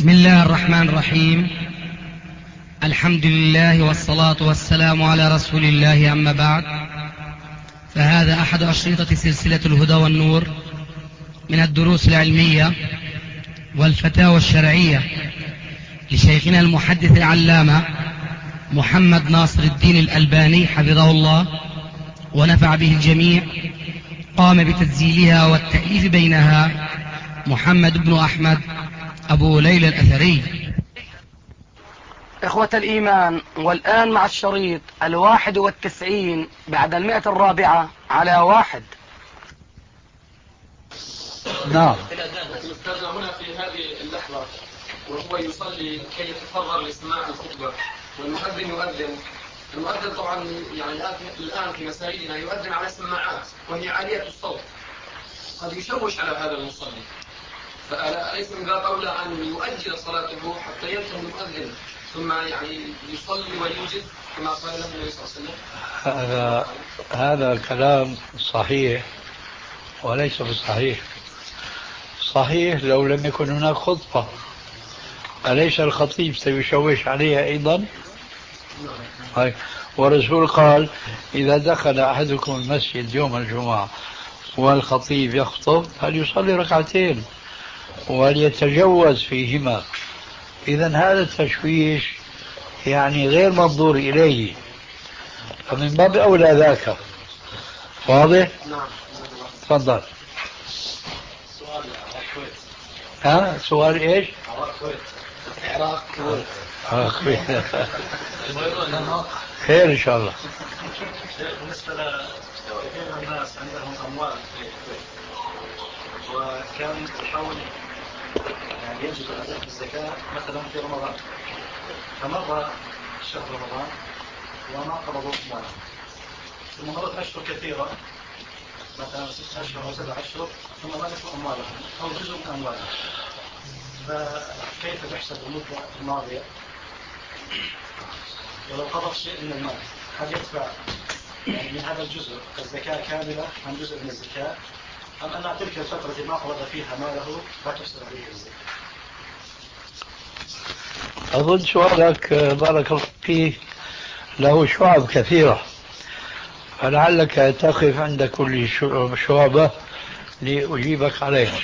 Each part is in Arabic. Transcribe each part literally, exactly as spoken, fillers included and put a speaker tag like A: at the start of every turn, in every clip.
A: بسم الله الرحمن الرحيم. الحمد لله والصلاة والسلام على رسول الله، أما بعد، فهذا أحد أشرطة سلسلة الهدى والنور من الدروس العلمية والفتاوى الشرعية لشيخنا المحدث العلامة محمد ناصر الدين الألباني حفظه الله ونفع به الجميع. قام بتسجيلها والتأليف بينها محمد بن أحمد أبو ليلى الأثري.
B: إخوة الإيمان، والآن مع الشريط الواحد والتسعين بعد المئة الرابعة على واحد.
C: نعم.
D: أستاذنا هنا في هذه اللحظة وهو يصلي كي يتفرغ لسماع الخطبة والمؤذن يؤذن. المؤذن طبعا يعني الآن في مساجدنا يؤذن على سماعات وهي عالية الصوت، قد يشوش على هذا المصلي، فأليس من باب أولى أن يؤجل صلاته حتى ينتهي المؤذن ثم يعني يصلي ويوجد كما قال له النبي صلى الله عليه وسلم؟
C: هذا هذا كلام صحيح وليس بصحيح. صحيح لو لم يكن هناك خطبة، أليس الخطيب سيشوش عليها أيضا؟ هاي. والرسول قال: إذا دخل أحدكم المسجد يوم الجمعة والخطيب يخطب فليصلي ركعتين وليتجوز فيهما. إذن هذا التشويش يعني غير منظور إليه، فمن باب أولى ذاك. واضح؟
D: نعم.
C: تفضل.
D: سؤال الكويت.
C: ها سؤال ايش؟
D: الكويت. العراق كويت.
C: الكويت. خير ان شاء الله.
D: بالنسبة لكثير من الناس عندهم أموال في الكويت وكان يحاول يعني يجب أداء الزكاة مثلا في رمضان، فمر شهر رمضان وما قبضوا أموالهم، ثم مرت أشهر كثيرة مثلا ست أشهر أو سبع أشهر ثم ملكوا أموالهم أو جزء من أموالهم، فكيف تحسب المدة الماضية؟ ولو قبض شيء من المال هل يدفع يعني من هذا الجزء الزكاة كاملة عن جزء من الزكاة، أم أن تلك الفترة التي ما قبض فيها ماله لا تحسب عليه الزكاة؟
C: أظن سؤالك بارك الله فيه له شعب كثيرة، فلعلك تقف عند كل شعبة لأجيبك عليها.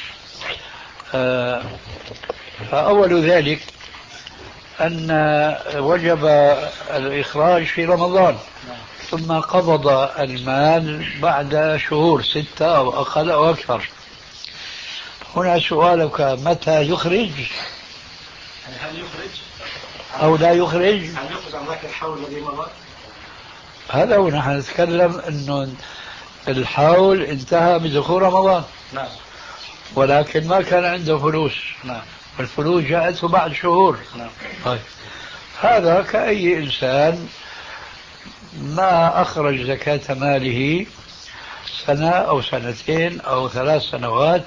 C: فأول ذلك أن وجب الإخراج في رمضان، ثم قبض المال بعد شهور ستة أو أقل أو أكثر. هنا سؤالك متى يخرج؟
D: يعني هل يخرج
C: أو لا يخرج؟
D: هل يخرج عن ذاك الحول الذي مضى؟
C: هذا هو نحن نتكلم أنه الحول انتهى بدخول رمضان.
D: نعم.
C: ولكن ما كان عنده فلوس.
D: نعم.
C: والفلوس جاءته بعد شهور.
D: نعم.
C: طيب. هذا كأي إنسان ما أخرج زكاة ماله سنة أو سنتين أو ثلاث سنوات،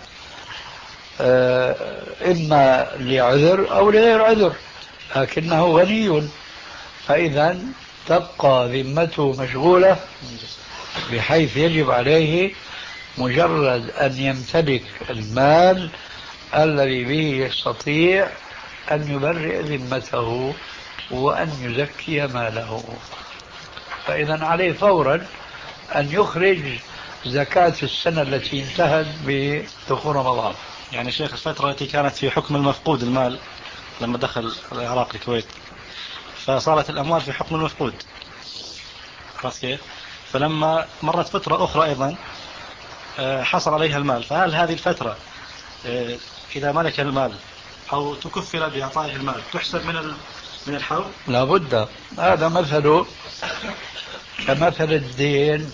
C: إما لعذر أو لغير عذر، لكنه غني، فإذا تبقى ذمته مشغولة بحيث يجب عليه مجرد أن يمتلك المال الذي به يستطيع أن يبرئ ذمته وأن يزكي ماله. فإذا عليه فورا أن يخرج زكاة السنة التي انتهت بدخول رمضان.
D: يعني شيخ الفترة التي كانت في حكم المفقود المال لما دخل العراق الكويت، فصارت الأموال في حكم المفقود، خلاص كيف؟ فلما مرت فترة أخرى أيضا حصل عليها المال، فهل هذه الفترة إذا ملك المال أو تكفل بإعطائه المال تحسب من من الحول؟
C: لا بد. هذا مثل كمثل الدين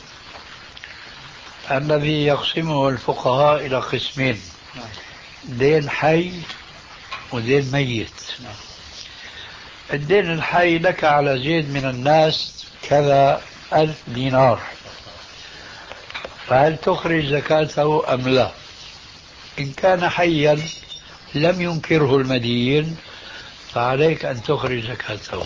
C: الذي يقسمه الفقهاء إلى قسمين: دين حي ودين ميت. الدين الحي لك على زيد من الناس كذا ألف دينار، فهل تخرج زكاته أم لا؟ إن كان حيا لم ينكره المدين فعليك أن تخرج زكاته.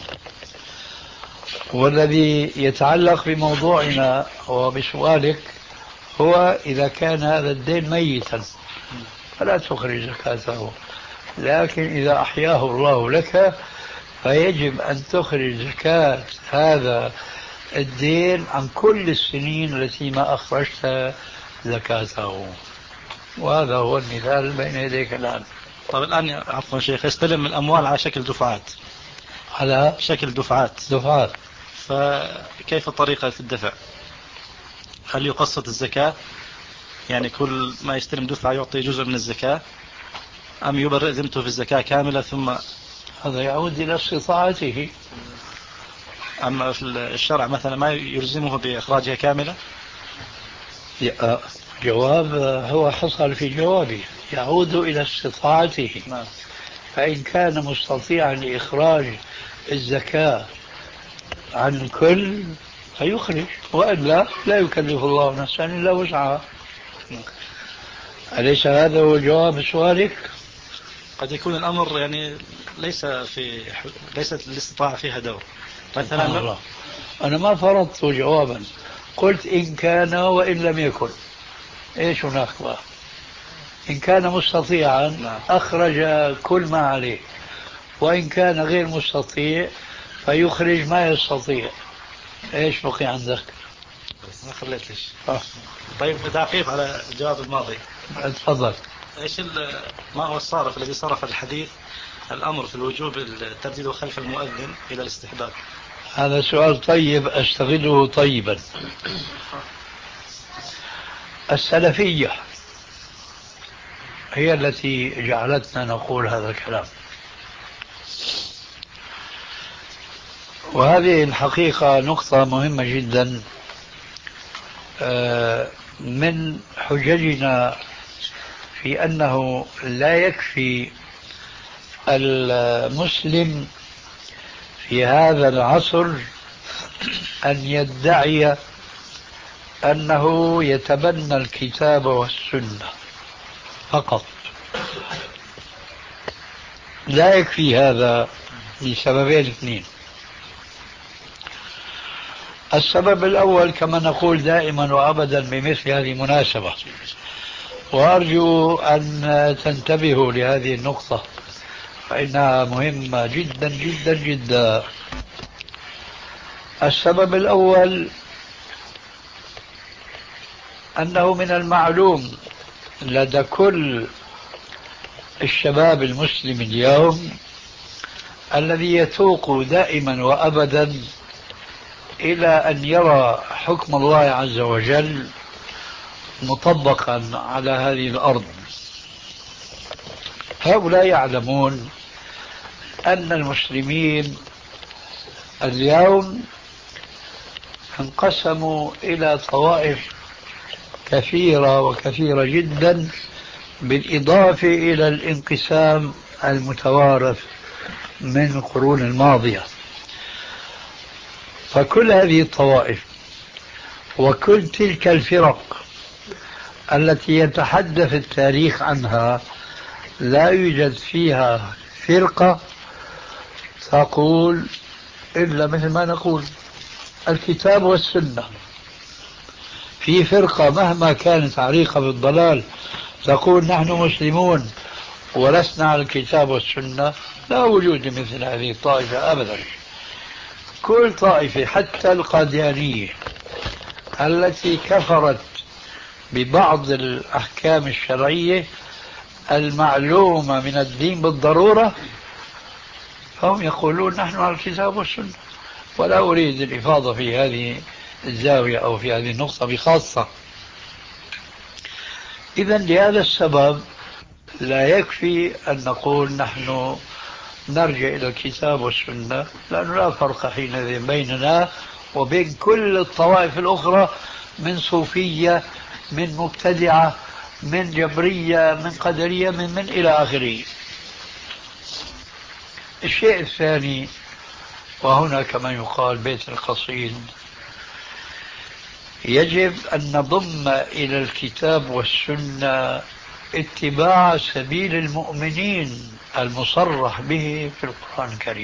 C: والذي يتعلق بموضوعنا وبسؤالك هو إذا كان هذا الدين ميتا فلا تخرج زكاته، لكن إذا أحياه الله لك فيجب أن تخرج زكاة هذا الدين عن كل السنين التي ما أخرجت زكاته. وهذا هو المثال بين يديك الآن.
E: طيب الآن عفوا شيخ، يستلم الأموال على شكل دفعات،
C: على
E: شكل دفعات
C: دفعات،
E: فكيف طريقة الدفع؟ هل يقسط الزكاة، يعني كل ما يستلم دفعة يعطي جزء من الزكاة، أم يبرئ ذمته في الزكاة كاملة ثم؟
C: هذا يعود إلى استطاعته.
E: أما في الشرع مثلا ما يلزمه بإخراجها كاملة؟
C: جواب هو حصل في جوابي، يعود إلى استطاعته.
E: نعم.
C: فإن كان مستطيعا لإخراج الزكاة عن الكل فيخرج، وإلا لا يكلف الله نفسا إلا وسعها. أليس هذا هو جواب سؤالك؟
E: قد يكون الأمر يعني ليس في ليست الاستطاعة فيها دور.
C: مثلا الله. أنا ما فرضت جوابا، قلت إن كان وإن لم يكن. إيش هناك بقى؟ إن كان مستطيعا أخرج كل ما عليه، وإن كان غير مستطيع فيخرج ما يستطيع. إيش بقي عندك؟
E: ما خليت ليش.
C: آه.
E: طيب تعقيب على الجواب الماضي.
C: تفضل.
E: ايش ما هو الصارف الذي صرف الحديث الامر في الوجوب الترديد خلف المؤذن الى الاستحباب؟
C: هذا سؤال طيب استغله طيبا. السلفية هي التي جعلتنا نقول هذا الكلام، وهذه الحقيقة نقطة مهمة جدا. من حججنا في أنه لا يكفي المسلم في هذا العصر أن يدعي أنه يتبنى الكتاب والسنة فقط. لا يكفي هذا لسببين اثنين. السبب الأول كما نقول دائما وأبدا بمثل هذه المناسبة، وأرجو أن تنتبهوا لهذه النقطة فإنها مهمة جدا جدا جدا. السبب الأول أنه من المعلوم لدى كل الشباب المسلم اليوم الذي يتوق دائما وأبدا إلى أن يرى حكم الله عز وجل مطبقا على هذه الأرض. هؤلاء يعلمون أن المسلمين اليوم انقسموا إلى طوائف كثيرة وكثيرة جدا، بالإضافة إلى الانقسام المتوارث من القرون الماضية. فكل هذه الطوائف وكل تلك الفرق التي يتحدث التاريخ عنها لا يوجد فيها فرقة تقول إلا مثل ما نقول الكتاب والسنة. في فرقة مهما كانت عريقة بالضلال تقول نحن مسلمون ولسنا على الكتاب والسنة، لا وجود مثل هذه الطائفة أبدا. كل طائفة حتى القاديانية التي كفرت ببعض الأحكام الشرعية المعلومة من الدين بالضرورة، فهم يقولون نحن على الكتاب والسنة. ولا أريد الإفاضة في هذه الزاوية أو في هذه النقطة بخاصة. إذن لهذا السبب لا يكفي أن نقول نحن نرجع إلى الكتاب والسنة، لأنه لا فرق حينئذ بيننا وبين كل الطوائف الأخرى من صوفية، من مبتدعة، من جبرية، من قدرية، من من إلى آخره. الشيء الثاني، وهنا كما يقال بيت القصيد، يجب أن نضم إلى الكتاب والسنة اتباع سبيل المؤمنين المصرح به في القرآن الكريم،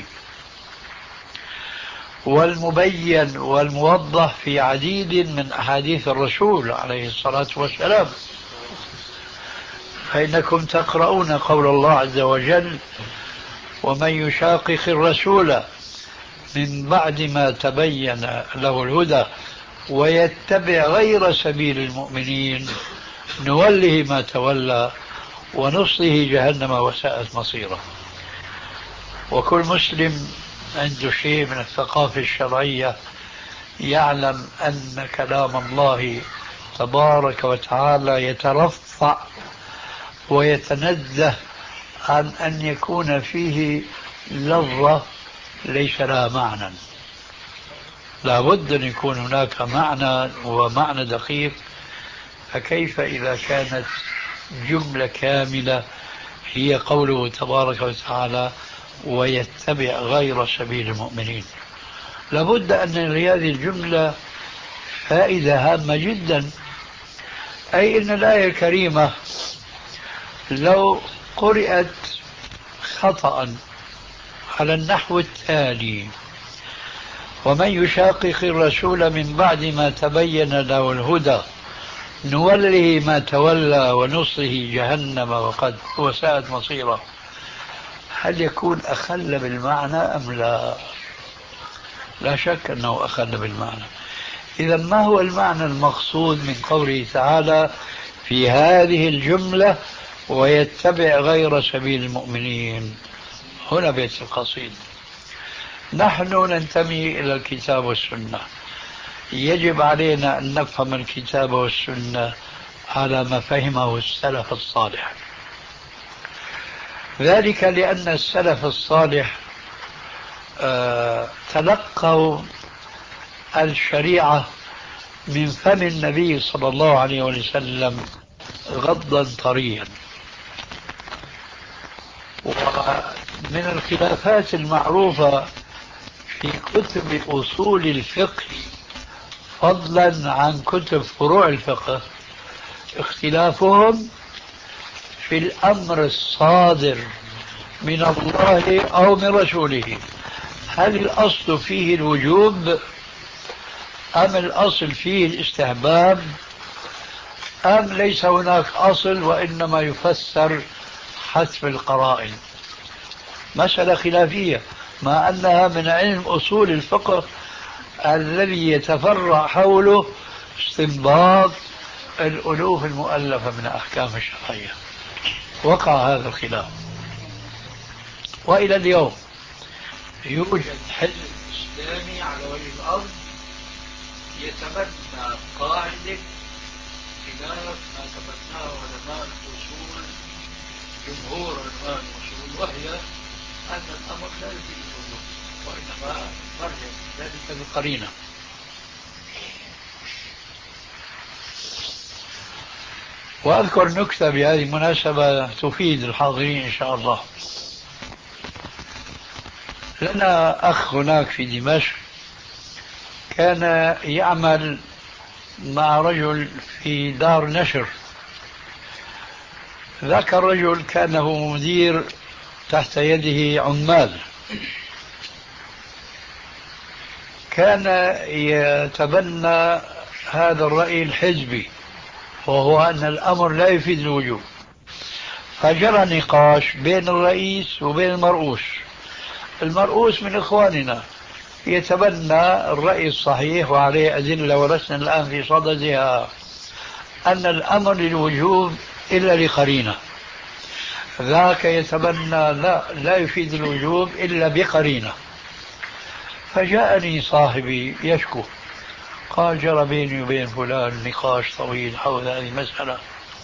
C: والمبين والموضح في عديد من أحاديث الرسول عليه الصلاة والسلام. فإنكم تقرؤون قول الله عز وجل: ومن يشاقق الرسول من بعد ما تبين له الهدى ويتبع غير سبيل المؤمنين نوله ما تولى ونصله جهنم وساءت مصيره. وكل مسلم عنده شيء من الثقافة الشرعية يعلم أن كلام الله تبارك وتعالى يترفع ويتنزه عن أن يكون فيه لفظة ليس لها معنى. لا بد أن يكون هناك معنى ومعنى دقيق، فكيف إذا كانت جملة كاملة هي قوله تبارك وتعالى: ويتبع غير سبيل المؤمنين. لابد أن لهذه الجملة فائدة هامة جدا، أي أن الآية الكريمة لو قرأت خطأ على النحو التالي: ومن يشاقق الرسول من بعد ما تبين له الهدى نوله ما تولى ونصله جهنم وقد وساءت مصيره، هل يكون أخل بالمعنى أم لا؟ لا شك أنه أخل بالمعنى. إذا ما هو المعنى المقصود من قوله تعالى في هذه الجملة: ويتبع غير سبيل المؤمنين؟ هنا بيت القصيد. نحن ننتمي إلى الكتاب والسنة، يجب علينا أن نفهم الكتاب والسنة على ما فهمه السلف الصالح، ذلك لأن السلف الصالح آه تلقوا الشريعة من فم النبي صلى الله عليه وسلم غضا طريا. ومن الخلافات المعروفة في كتب أصول الفقه فضلا عن كتب فروع الفقه اختلافهم في الأمر الصادر من الله أو من رسوله، هل الأصل فيه الوجوب أم الأصل فيه الاستحباب أم ليس هناك أصل وإنما يفسر حسب القرائن. مسألة خلافية، مع أنها من علم أصول الفقه الذي يتفرع حوله استنباط الألوف المؤلفة من أحكام الشرعية. وقع هذا الخلاف، وإلى اليوم يوجد حزب إسلامي على وجه الأرض يتبنى قاعدة خلاف ما تبناه علماء الأصول جمهور علماء الأصول، وهي أن الأمر لا يفيد الوجوب وإنما مرجع ذلك بالقرينة. وأذكر نكتة بهذه المناسبة تفيد الحاضرين إن شاء الله. لنا أخ هناك في دمشق كان يعمل مع رجل في دار نشر. ذاك الرجل كان هو مدير تحت يده عمال، كان يتبنى هذا الرأي الحزبي وهو أن الأمر لا يفيد الوجوب. فجرى نقاش بين الرئيس وبين المرؤوس. المرؤوس من إخواننا يتبنى الرأي الصحيح وعليه أدلة ولسنا الآن في صددها، أن الأمر للوجوب إلا لقرينة. ذاك يتبنى لا لا يفيد الوجوب إلا بقرينة. فجاءني صاحبي يشكو، قال: جرى بيني وبين فلان نقاش طويل حول هذه المسألة،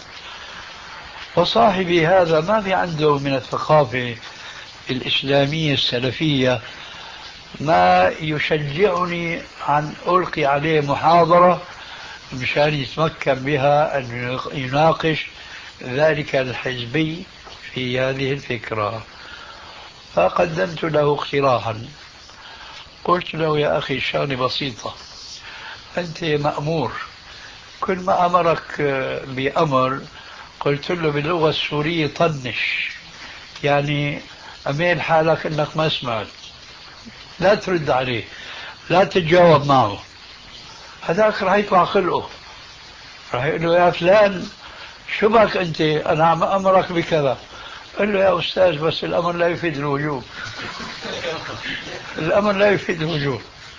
C: وصاحبي هذا ما في عنده من الثقافة الإسلامية السلفية ما يشجعني أن ألقي عليه محاضرة مشان يتمكن بها أن يناقش ذلك الحزبي في هذه الفكرة. فقدمت له اقتراحا، قلت له: يا أخي الشغلة بسيطة، أنت مأمور، كل ما أمرك بأمر قلت له باللغة السورية طنش، يعني أميل حالك أنك ما سمعت، لا ترد عليه، لا تتجاوب معه. هذاك راح يطلع خلقه، راح يقول له: يا فلان شو بك أنت؟ أنا عم أمرك بكذا. قل له يا أستاذ بس الأمر لا يفيد الوجوب. الأمر لا يفيد الوجوب.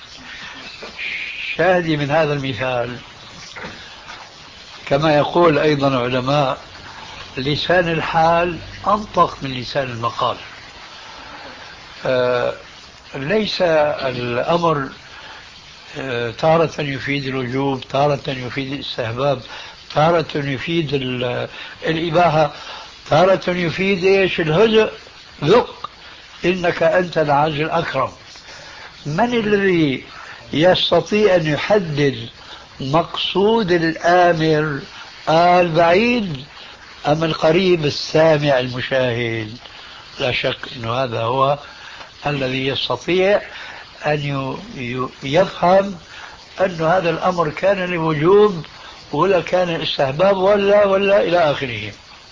C: شاهدي من هذا المثال كما يقول أيضا علماء لسان الحال أنطق من لسان المقال. آه ليس الأمر آه تارة يفيد الوجوب، تارة يفيد الاستحباب، تارة يفيد الإباحة، تارة يفيد إيش؟ الهزء. ذق إنك أنت العز الأكرم. من الذي يستطيع أن يحدد مقصود الآمر البعيد أم القريب السامع المشاهد؟ لا شك أن هذا هو الذي يستطيع أن يفهم أن هذا الأمر كان لوجوب ولا كان استحباب ولا ولا إلى آخره.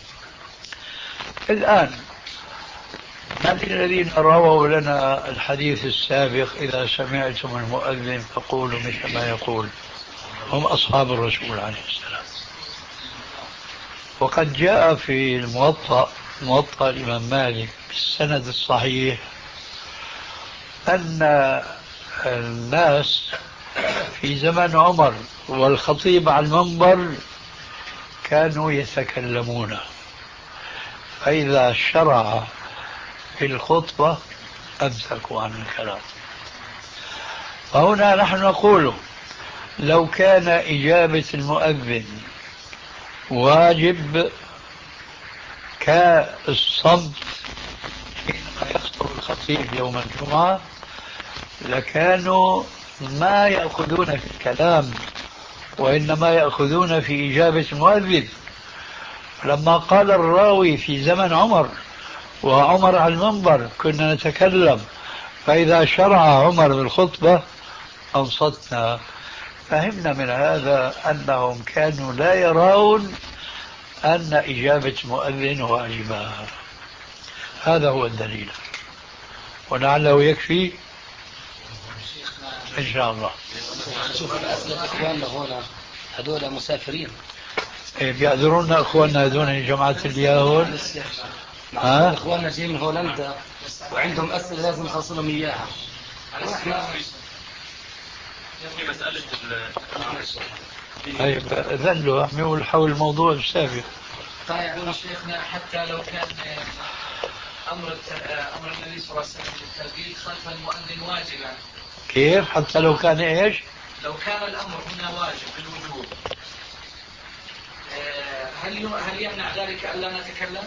C: الآن من الذين رووا لنا الحديث السابق إذا سمعتم المؤذن فقولوا مثل ما يقول؟ هم أصحاب الرسول عليه السلام. وقد جاء في الموطأ موطأ الإمام مالك بالسند الصحيح أن الناس في زمن عمر والخطيب على المنبر كانوا يتكلمون، فإذا شرع في الخطبة أمسكوا عن الكلام. فهنا نحن نقول لو كان إجابة المؤذن واجب كالصمت حينما يخطب الخطيب يوم الجمعة لكانوا ما يأخذون في الكلام وإنما يأخذون في إجابة المؤذن. لما قال الراوي في زمن عمر وعمر على المنبر كنا نتكلم، فإذا شرع عمر بالخطبة أنصتنا، فهمنا من هذا أنهم كانوا لا يرون أن إجابة مؤذن واجبة. هذا هو الدليل، ولعله يكفي إن شاء الله.
B: شوف الأسئلة إخواننا هنا هذول مسافرين
C: بيعذرونا أخواننا هذول جماعة اليهود.
B: ها؟ إخواننا جايين من هولندا وعندهم أسئلة لازم نخلص لهم إياها.
E: في مسألة
C: طيب أذن له أحمل حول الموضوع السابق.
F: طيب شيخنا حتى لو كان أمر أمر النبي صلى الله عليه وسلم بالتربية خلف المؤذن واجبا.
C: كيف حتى لو كان إيش؟
F: لو كان الأمر هنا واجب بالوجوب، هل هل يمنع ذلك ألا نتكلم؟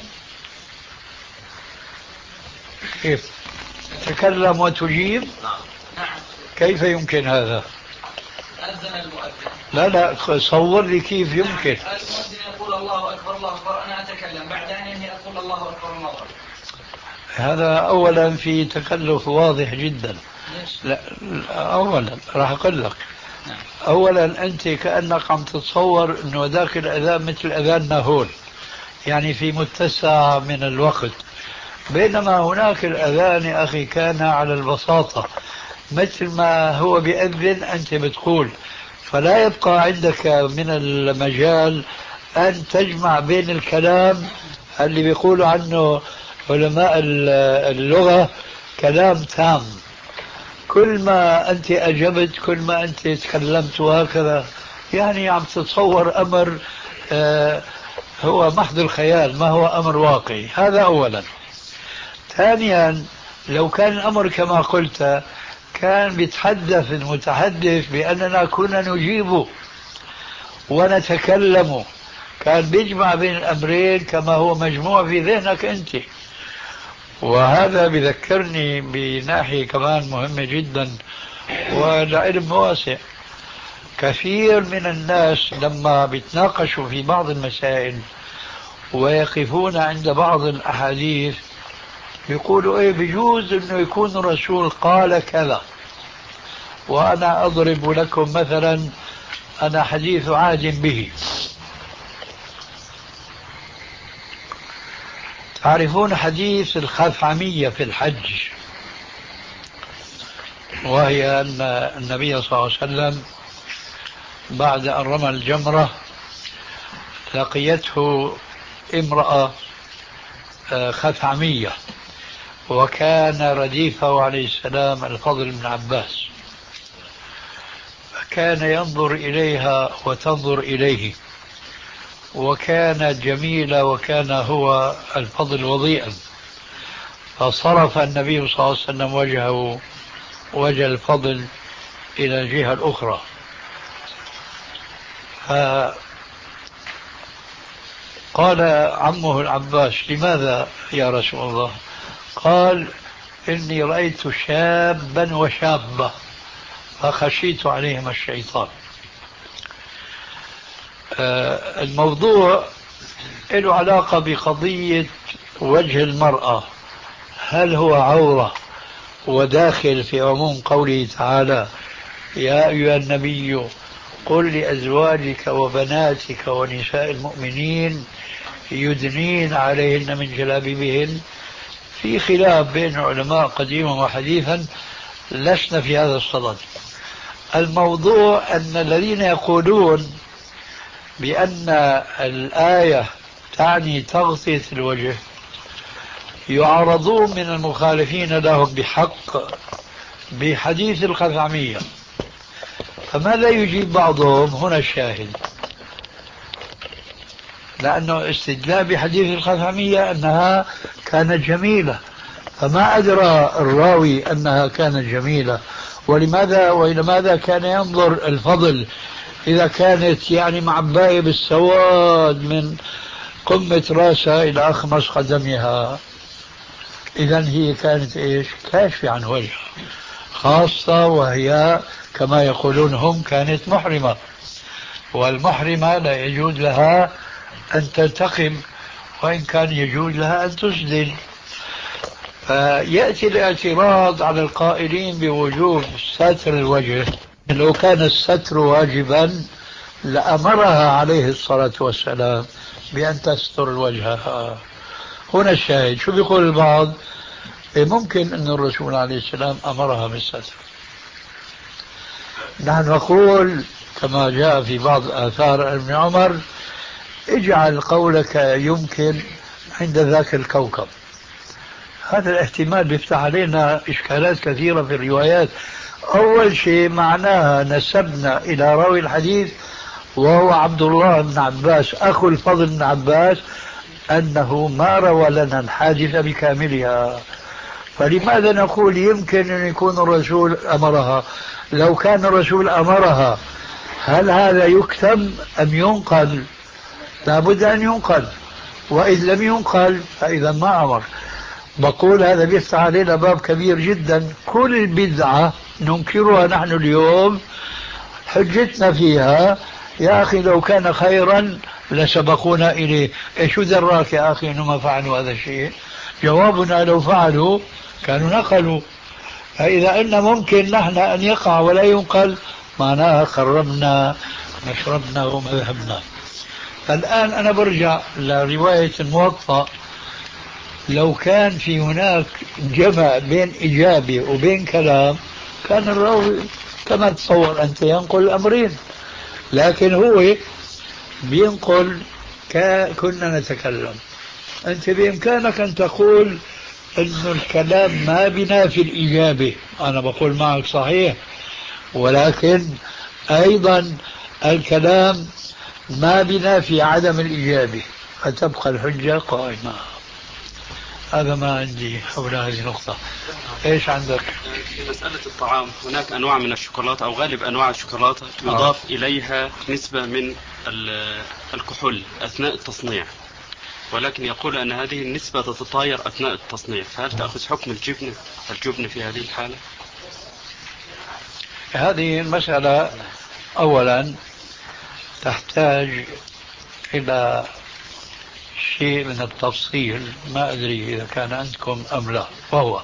C: كيف؟ تكلم وتجيب؟
F: نعم.
C: كيف يمكن هذا؟
F: أذن المؤذن.
C: لا لا صور لي كيف يمكن.
F: المؤذن يقول الله أكبر الله أكبر، أنا أتكلم بعد أن ينهي أقول الله أكبر الله أكبر.
C: هذا أولا في تكلف واضح جدا. لا أولا راح أقول لك. أولا أنت كأنك عم تتصور أنه ذاك الأذان مثل أذاننا هون، يعني في متسع من الوقت، بينما هناك الأذان يا أخي كان على البساطة مثل ما هو بيأذن أنت بتقول، فلا يبقى عندك من المجال أن تجمع بين الكلام اللي بيقولوا عنه علماء اللغة كلام تام. كل ما أنت أجبت كل ما أنت تكلمت وهكذا، يعني عم تتصور أمر آه هو محض الخيال، ما هو أمر واقعي. هذا أولا. ثانيا لو كان الأمر كما قلت كان بيتحدث المتحدث بأننا كنا نجيب ونتكلم، كان بيجمع بين الأمرين كما هو مجموع في ذهنك أنت. وهذا بذكرني بناحية كمان مهمة جدا والعلم واسع. كثير من الناس لما بيتناقشوا في بعض المسائل ويقفون عند بعض الأحاديث يقولوا ايه بجوز انه يكون الرسول قال كذا. وانا اضرب لكم مثلا، انا حديث عهد به. تعرفون حديث الخثعمية في الحج، وهي أن النبي صلى الله عليه وسلم بعد أن رمى الجمرة لقيته امرأة خثعمية، وكان رديفه عليه السلام الفضل بن عباس، فكان ينظر إليها وتنظر إليه، وكانت جميلة وكان هو الفضل وضيئا، فصرف النبي صلى الله عليه وسلم وجهه وجه الفضل إلى الجهة الأخرى. فقال عمه العباس: لماذا يا رسول الله؟ قال: إني رأيت شابا وشابة فخشيت عليهم الشيطان. الموضوع له علاقة بقضية وجه المرأة، هل هو عورة وداخل في عموم قوله تعالى: يا أيها النبي قل لأزواجك وبناتك ونساء المؤمنين يدنين عليهن من جلابيبهن. في خلاف بين العلماء قديما وحديثا، لسنا في هذا الصدد. الموضوع أن الذين يقولون بأن الآية تعني تغطية الوجه يعرضون من المخالفين لهم بحق بحديث الخثعمية. فماذا يجيب بعضهم؟ هنا الشاهد، لأنه استدلال بحديث الخثعمية أنها كانت جميلة، فما أدرى الراوي أنها كانت جميلة، ولماذا وإلى ماذا كان ينظر الفضل إذا كانت يعني معباية بالسواد من قمة راسها إلى أخمص قدمها. إذن هي كانت إيش؟ كاشفة عن وجهها، خاصة وهي كما يقولون هم كانت محرمة، والمحرمة لا يجوز لها أن تنتقم، وإن كان يجوز لها أن تسدل. فيأتي الاعتراض على القائلين بوجوب ستر الوجه. لو كان الستر واجبا لأمرها عليه الصلاة والسلام بأن تستر الوجه. هنا الشاهد. شو بيقول البعض؟ ممكن أن الرسول عليه السلام أمرها بالستر. نحن نقول كما جاء في بعض آثار ابن عمر: اجعل قولك يمكن عند ذاك الكوكب. هذا الاحتمال بيفتح علينا إشكالات كثيرة في الروايات. أول شيء معناها نسبنا إلى راوي الحديث وهو عبد الله بن عباس أخو الفضل بن عباس أنه ما روى لنا الحادثة بكاملها. فلماذا نقول يمكن أن يكون الرسول أمرها؟ لو كان الرسول أمرها هل هذا يكتم أم ينقل؟ لابد أن ينقل، وإذ لم ينقل فإذا ما أمر. بقول هذا بيفتح علينا باب كبير جدا. كل بدعة ننكرها نحن اليوم حجتنا فيها: يا أخي لو كان خيرا لسبقونا إليه. إيش دراك يا أخي إنه ما فعلوا هذا الشيء؟ جوابنا: لو فعلوا كانوا نقلوا. فإذا أن ممكن نحن أن يقع ولا ينقل، معناها خربنا مشربنا ومذهبنا. فالآن أنا برجع لرواية الموطأ. لو كان في هناك جمع بين إجابة وبين كلام كان الراوي كما تصور أنت ينقل الأمرين، لكن هو بينقل كنا نتكلم. أنت بإمكانك أن تقول أن الكلام ما بينافي الإجابة، أنا بقول معك صحيح، ولكن أيضا الكلام ما بينافي عدم الإجابة، فتبقى الحجة قائمة. هذا ما عندي حول هذه النقطة. ايش عندك؟
G: في مسألة الطعام هناك أنواع من الشوكولاتة أو غالب أنواع الشوكولاتة يضاف آه. إليها نسبة من الكحول أثناء التصنيع، ولكن يقول أن هذه النسبة تتطاير أثناء التصنيع، فهل تأخذ حكم الجبنة الجبنة في هذه الحالة؟
C: هذه المسألة أولا تحتاج إلى شيء من التفصيل، ما أدري إذا كان عندكم أم لا. وهو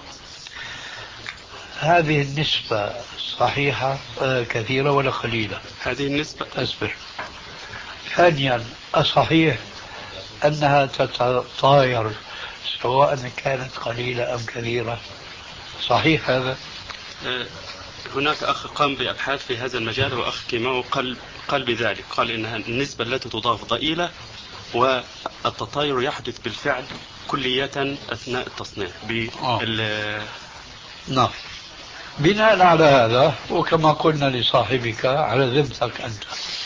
C: هذه النسبة صحيحة كثيرة ولا قليلة؟
G: هذه النسبة
C: أصبر. ثانيا، الصحيح أنها تتطاير سواء كانت قليلة أم كثيرة؟ صحيح هذا؟
G: هناك أخ قام بأبحاث في هذا المجال وأخ كيماوي قال قال بذلك، قال إنها النسبة التي تضاف ضئيلة والتطاير يحدث بالفعل كلية أثناء التصنيع بال
C: نعم. بناء على هذا وكما قلنا لصاحبك على ذمتك أنت،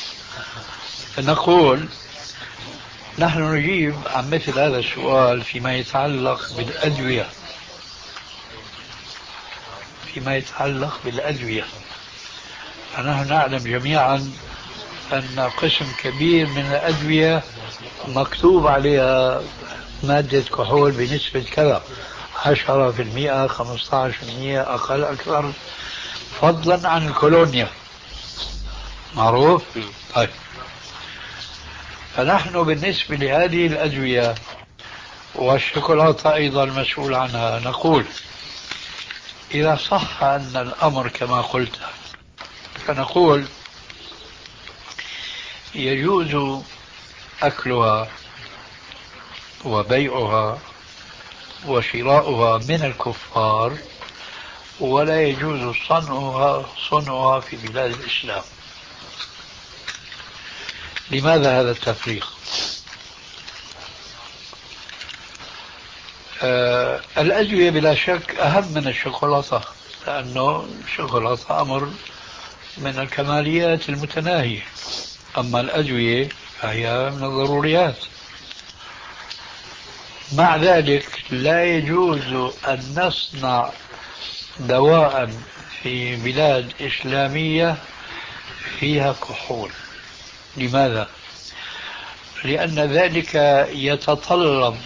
C: نقول نحن نجيب عن مثل هذا السؤال فيما يتعلق بالأدوية فيما يتعلق بالأدوية نحن نعلم جميعا أن قسم كبير من الأدوية مكتوب عليها مادة كحول بنسبة كذا، عشرة في المئة، خمسة عشر في المئة، أقل أكثر، فضلا عن الكولونيا. معروف؟ طيب، فنحن بالنسبة لهذه الأدوية والشوكولاتة أيضا المسؤول عنها نقول إذا صح أن الأمر كما قلت فنقول يجوز أكلها وبيعها وشراؤها من الكفار، ولا يجوز صنعها صنعها في بلاد الإسلام. لماذا هذا التفريق؟ آه الأدوية بلا شك أهم من الشوكولاتة، لأنه الشوكولاتة أمر من الكماليات المتناهية، أما الأدوية فهي من الضروريات. مع ذلك لا يجوز أن نصنع دواء في بلاد إسلامية فيها كحول. لماذا؟ لأن ذلك يتطلب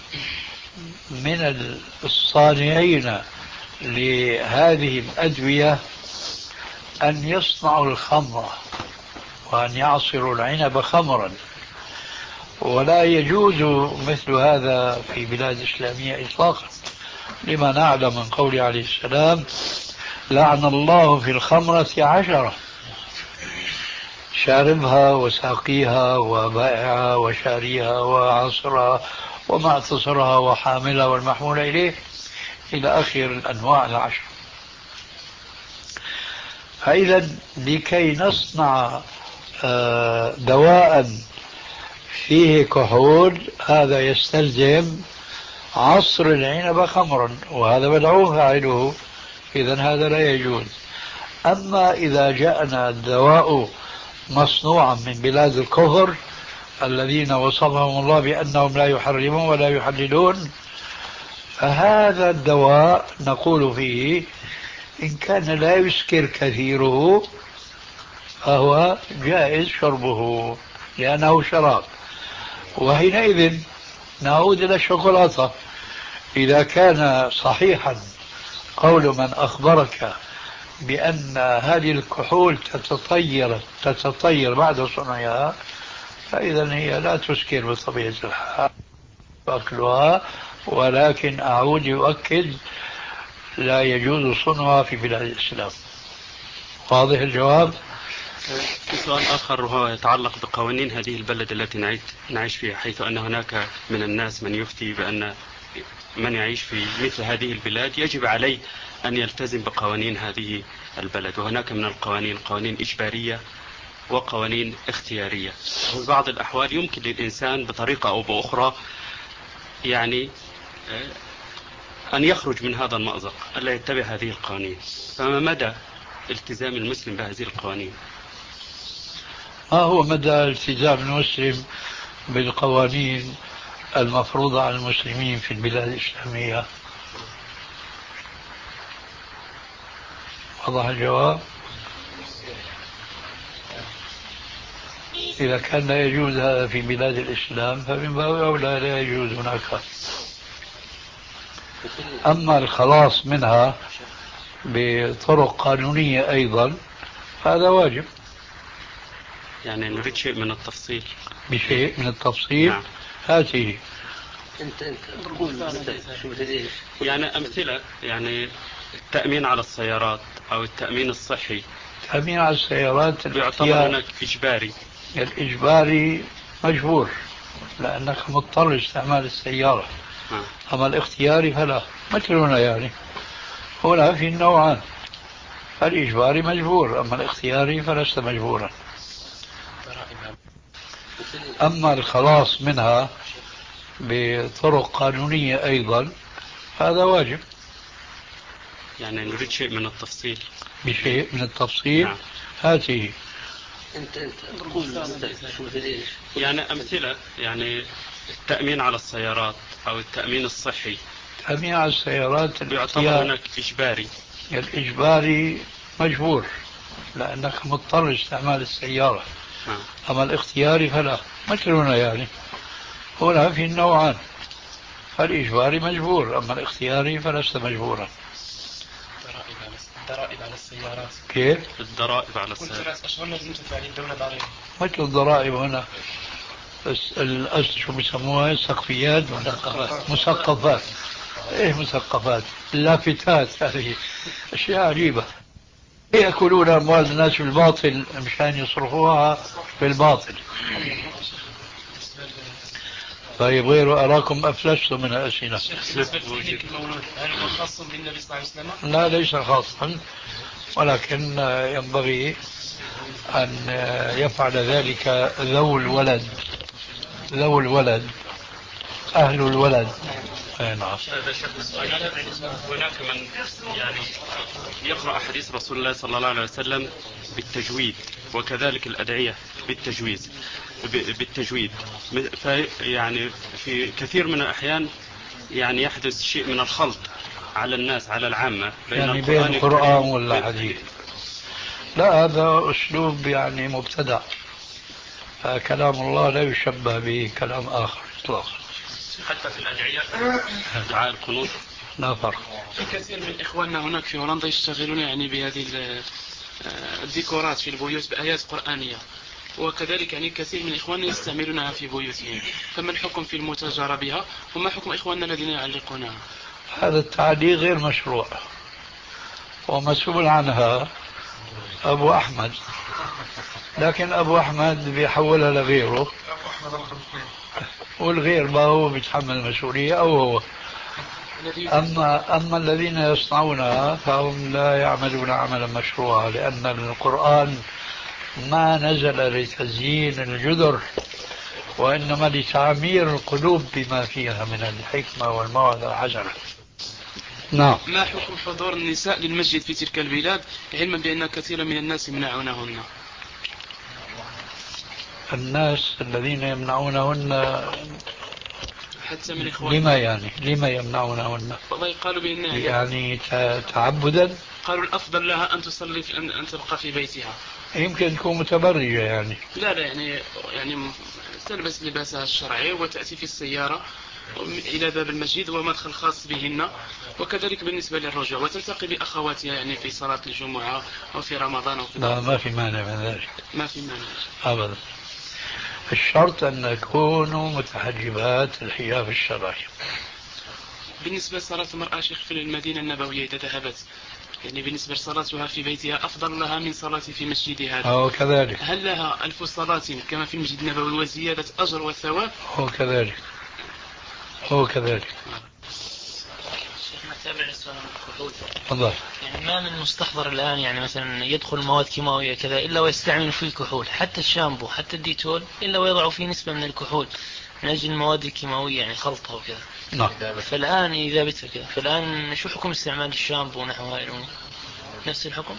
C: من الصانعين لهذه الأدوية أن يصنعوا الخمر وأن يعصروا العنب خمرا، ولا يجوز مثل هذا في بلاد إسلامية إطلاقا، لما نعلم من قول عليه السلام: لعن الله في الخمرة عشرة، شاربها وساقيها وبائعها وشاريها وعصرها ومعتصرها وحاملها والمحمول إليه إلى آخر الأنواع العشر. فإذا لكي نصنع دواء فيه كحول هذا يستلزم عصر العنب خمرا، وهذا مدعو فاعله، إذن هذا لا يجوز. أما إذا جاءنا الدواء مصنوعا من بلاد الكفر الذين وصفهم الله بأنهم لا يحرمون ولا يحللون، فهذا الدواء نقول فيه إن كان لا يسكر كثيره فهو جائز شربه لأنه شراب. وحينئذ نعود إلى الشوكولاتة، إذا كان صحيحا قول من أخبرك بأن هذه الكحول تتطير تتطير بعد صنعها، فإذا هي لا تسكر بطبيعة الحال أكلها، ولكن أعود يؤكد لا يجوز صنعها في بلاد الإسلام. واضح الجواب؟
G: سؤال آخر وهو يتعلق بقوانين هذه البلد التي نعيش فيها، حيث أن هناك من الناس من يفتي بأن من يعيش في مثل هذه البلاد يجب عليه أن يلتزم بقوانين هذه البلد، وهناك من القوانين قوانين إجبارية وقوانين اختيارية. وفي بعض الأحوال يمكن للإنسان بطريقة أو بأخرى يعني أن يخرج من هذا المأزق ألا يتبع هذه القوانين، فما مدى التزام المسلم بهذه القوانين؟
C: ما هو مدى التزام المسلم بالقوانين المفروضة على المسلمين في البلاد الإسلامية؟ واضح الجواب؟ إذا كان لا يجوز هذا في بلاد الإسلام فمن باب أولى لا يجوز هناك. أما الخلاص منها بطرق قانونية أيضا هذا واجب.
G: يعني نريد شيء من التفصيل.
C: بشيء من التفصيل؟
G: نعم.
C: هاته
B: انت انت
G: يعني أمثلة، يعني التأمين على السيارات أو التأمين الصحي.
C: التأمين على السيارات
G: يعتبر هناك إجباري.
C: الإجباري مجبور لأنك مضطر لاستعمال السيارة.
G: آه.
C: أما الاختياري فلا، مثل هنا يعني هنا في النوعان، فالإجباري مجبور، أما الاختياري فلست مجبورا. أما الخلاص منها بطرق قانونية أيضا هذا واجب.
G: يعني نريد شيء من التفصيل.
C: بشيء من التفصيل.
G: نعم.
C: هاته
B: انت انت قول
G: يعني أمثلة، يعني التأمين على السيارات أو التأمين الصحي.
C: تأمين على السيارات
G: يعتبر هناك إجباري.
C: الإجباري مجبور لأنك مضطر استعمال السيارة.
G: نعم.
C: أما الاختياري فلا، مثلنا يعني هنا في النوعان، فالإجباري مجبور أما الاختياري فلست مجبورا.
H: الضرائب على السيارات.
C: كيف؟
G: الضرائب على
H: كل
G: السيارات
H: ثلاث أشهر لازم تدفع للدولة ضريبة.
C: مثل الضرائب هنا الأصل شو بيسموها سقفيات مثقفات. ايه مثقفات لافتات، هذه اشياء عجيبة. يأكلون أموال الناس بالباطل مشان يصرفوها بالباطل. طيب غيره أراكم أفلستم من الأسئلة.
H: بالنسبة لتحريك المولود هل هو خاص بالنبي صلى الله عليه وسلم؟
C: لا ليس خاصا، ولكن ينبغي أن يفعل ذلك ذو الولد، ذو الولد أهل الولد. أي نعم.
G: هناك من يعني يقرأ حديث رسول الله صلى الله عليه وسلم بالتجويد، وكذلك الأدعية بالتجويز بالتجويد يعني في كثير من الأحيان يعني يحدث شيء من الخلط على الناس، على العامة، بين
C: يعني بين القرآن والحديث. لا هذا أسلوب يعني مبتدع، فكلام الله لا يشبه به كلام آخر إطلاقا.
G: حتى في الأدعية دعاء القنوت
C: لا فرق.
H: في كثير من إخواننا هناك في هولندا يشتغلون يعني بهذه الديكورات في البيوت بآيات قرآنية، وكذلك يعني كثير من إخواننا يستعملونها في بيوتهم، فما الحكم في المتاجرة بها وما حكم إخواننا الذين يعلقونها؟
C: هذا التعليق غير مشروع ومسؤول عنها أبو أحمد، لكن أبو أحمد بيحولها لغيره، والغير ما هو بيتحمل المسؤولية أو هو. أما, أما الذين يصنعونها فهم لا يعملون عملا مشروعا، لأن القرآن ما نزل لتزيين الجدر وإنما لتعمير القلوب بما فيها من الحكمة والموعظة الحسنة. نعم.
H: ما حكم حضور النساء للمسجد في تلك البلاد علما بأن كثيرا من الناس يمنعونهن؟
C: الناس الذين يمنعونهن
H: حتى من إخواننا.
C: لما يعني لما يمنعونهن؟
H: والله قالوا بأن
C: يعني تعبدا.
H: قالوا الأفضل لها أن تصلي في أن, أن تبقى في بيتها.
C: يمكن تكون متبرجة يعني.
H: لا لا يعني يعني تلبس لباسها الشرعي وتأتي في السيارة إلى باب المسجد ومدخل خاص بهن، وكذلك بالنسبة للرجوع وتلتقي بأخواتها يعني في صلاة الجمعة أو في رمضان أو في
C: لا ما في مانع من ذلك.
H: ما في مانع
C: أبدا. الشرط أن يكونوا متحجبات الحجاب الشرعي.
H: بالنسبة لصلاة المرأة شيخ في المدينة النبوية إذا ذهبت، يعني بالنسبة لصلاتها في بيتها أفضل لها من صلاة في مسجدها.
C: هو كذلك.
H: هل لها ألف صلاة كما في المسجد النبوي وزيادة أجر وثواب؟
C: هو كذلك. هو كذلك.
I: شيخنا تابع للسؤال عن الكحول.
C: تفضل.
I: يعني ما من مستحضر الآن يعني مثلا يدخل مواد كيماوية كذا إلا ويستعمل فيه الكحول، حتى الشامبو حتى الديتول إلا ويضع فيه نسبة من الكحول من أجل المواد الكيماوية يعني خلطها وكذا.
C: نعم.
I: فالآن إذا بتركه فالآن شو حكم استعمال الشامبو ونحو هاي نفس الحكم؟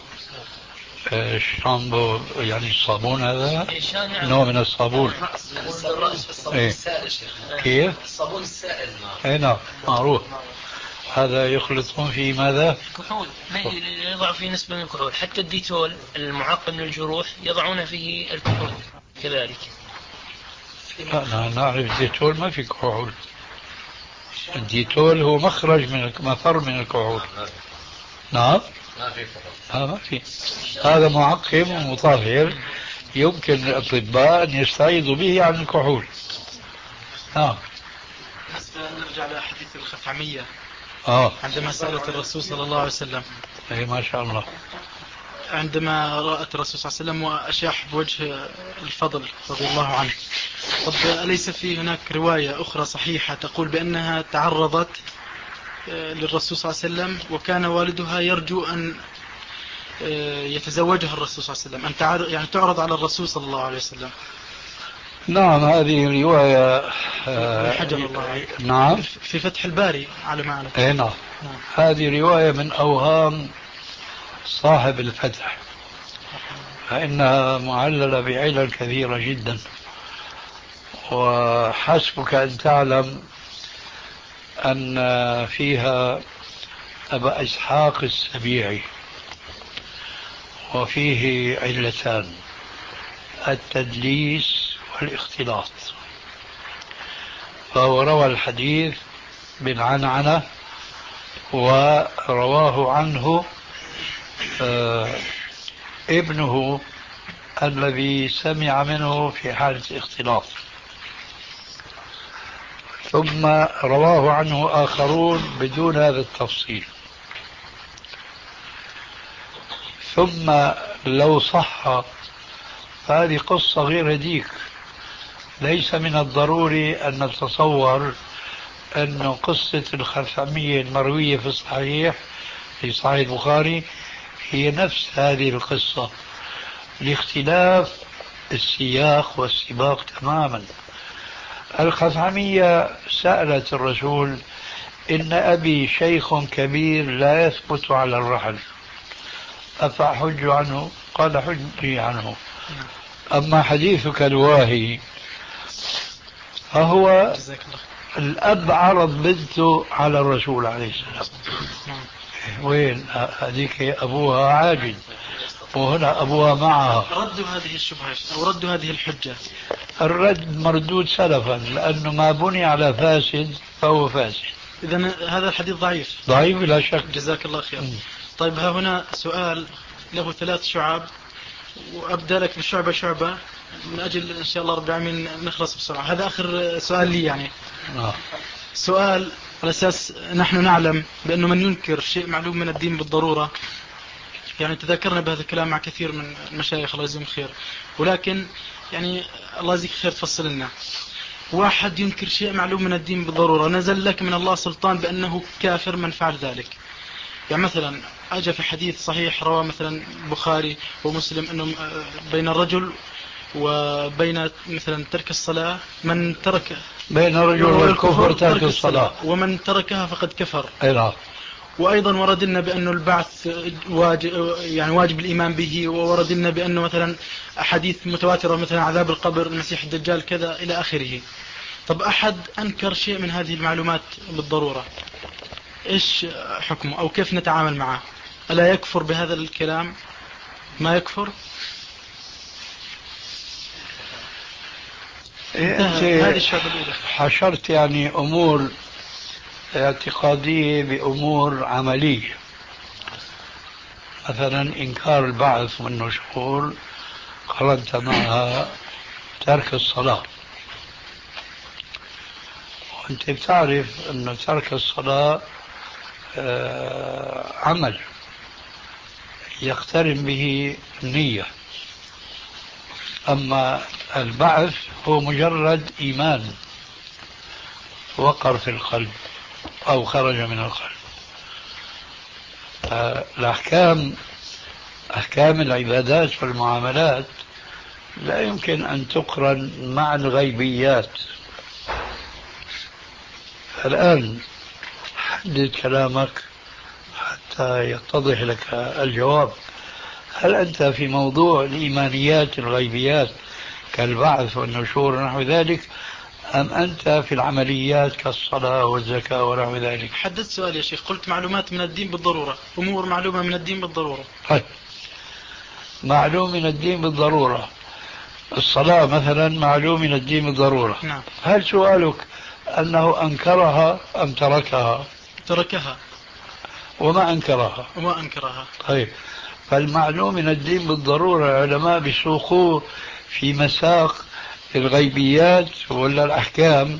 C: الشامبو يعني الصابون هذا
I: نعم.
C: نوع من الصابون.
B: الصابون
C: إيه؟
B: السائل شيخ.
C: كيف؟
B: الصابون السائل.
C: اي نعم معروف. هذا يخلطون في ماذا؟
I: كحول، يضع فيه نسبة من الكحول، حتى الديتول المعقم للجروح يضعون فيه الكحول كذلك.
C: لا نعرف الديتول ما في كحول. الديتول هو مخرج من مفر من الكحول. نعم
B: ما في
C: ها ما في. هذا معقم ومطهر يمكن الأطباء أن يستعيضوا به عن الكحول. نعم.
H: نرجع لحديث الخثعمية.
C: آه.
H: عندما سألت الرسول صلى الله عليه وسلم.
C: أي ما شاء الله.
H: عندما رأت الرسول صلى الله عليه وسلم وأشاح بوجه الفضل رضي الله عنه، طب أليس في هناك رواية أخرى صحيحة تقول بأنها تعرضت للرسول صلى الله عليه وسلم وكان والدها يرجو أن
J: يتزوجها الرسول صلى الله عليه وسلم، أن تعرض يعني تعرض على الرسول صلى الله عليه وسلم؟
C: نعم هذه رواية
J: حجر الله.
C: نعم
J: في فتح الباري على ما أعلم.
C: اي نعم. هذه رواية من أوهام صاحب الفتح، فإنها معللة بعلل كثيرة جدا، وحسبك أن تعلم أن فيها أبا إسحاق السبيعي وفيه علتان: التدليس والاختلاط، فهو روى الحديث بالعنعنة ورواه عنه آه ابنه الذي سمع منه في حالة اختلاط، ثم رواه عنه آخرون بدون هذا التفصيل. ثم لو صح فهذه قصة غير هديك، ليس من الضروري أن نتصور أن قصة الخثعمية المروية في الصحيح في صحيح البخاري هي نفس هذه القصة، لاختلاف السياق والسباق تماما. الخثعمية سألت الرسول: إن أبي شيخ كبير لا يثبت على الرحل أفأحج عنه؟ قال: حجي عنه. أما حديثك الواهي فهو الأب عرض بنته على الرسول عليه السلام. وين هذيك أبوها عاجز وهنا أبوها معها.
J: ردوا هذه الشبهة أو ردوا هذه الحجة.
C: الرد مردود سلفا، لأنه ما بني على فاسد فهو فاسد.
J: إذن هذا الحديث ضعيف.
C: ضعيف بلا شك.
J: جزاك الله خير. م. طيب ها هنا سؤال له ثلاث شعب، وأبدأ لك بشعبة شعبة من أجل إن شاء الله رب العالمين نخلص بسرعة. هذا آخر سؤال لي يعني. آه. سؤال على أساس نحن نعلم بأنه من ينكر شيء معلوم من الدين بالضرورة، يعني تذكرنا بهذا الكلام مع كثير من المشايخ الله يجزيهم خير، ولكن يعني الله يجزيك خير تفصل لنا. واحد ينكر شيء معلوم من الدين بالضرورة، نزل لك من الله سلطان بأنه كافر من فعل ذلك. يعني مثلا أجى في حديث صحيح رواه مثلا البخاري ومسلم أنه بين الرجل وبين مثلا ترك الصلاة من ترك
C: بين الرجل والكفر ترك الصلاة،
J: ومن تركها فقد كفر.
C: إيه.
J: وأيضا ورد لنا بأنه البعث واجب، يعني واجب الإيمان به، وورد لنا بأنه مثلا أحاديث متواترة مثلا عذاب القبر المسيح الدجال كذا إلى آخره. طب أحد أنكر شيء من هذه المعلومات بالضرورة، إيش حكمه أو كيف نتعامل معه؟ ألا يكفر بهذا الكلام؟ ما يكفر؟
C: إيه حشرت يعني أمور اعتقادية بأمور عملية، مثلا إنكار البعث والنشور قرنت معها ترك الصلاة، وأنت بتعرف أن ترك الصلاة عمل يقترن به النية، أما البعث هو مجرد إيمان وقر في القلب أو خرج من القلب. الأحكام أحكام العبادات والمعاملات لا يمكن أن تقرن مع الغيبيات. الآن حدد كلامك حتى يتضح لك الجواب. هل أنت في موضوع الإيمانيات الغيبيات كالبعث والنشور ونحو ذلك، أم أنت في العمليات كالصلاة والزكاة ونحو ذلك؟
J: حددت سؤال يا شيخ، قلت معلومات من الدين بالضرورة، أمور معلومة من الدين بالضرورة.
C: طيب معلوم من الدين بالضرورة، الصلاة مثلا معلوم من الدين بالضرورة.
J: نعم.
C: هل سؤالك أنه أنكرها أم تركها؟
J: تركها.
C: وما أنكرها؟
J: وما أنكرها.
C: طيب فالمعلوم من الدين بالضرورة العلماء بيسوقوه في مساق الغيبيات ولا الأحكام؟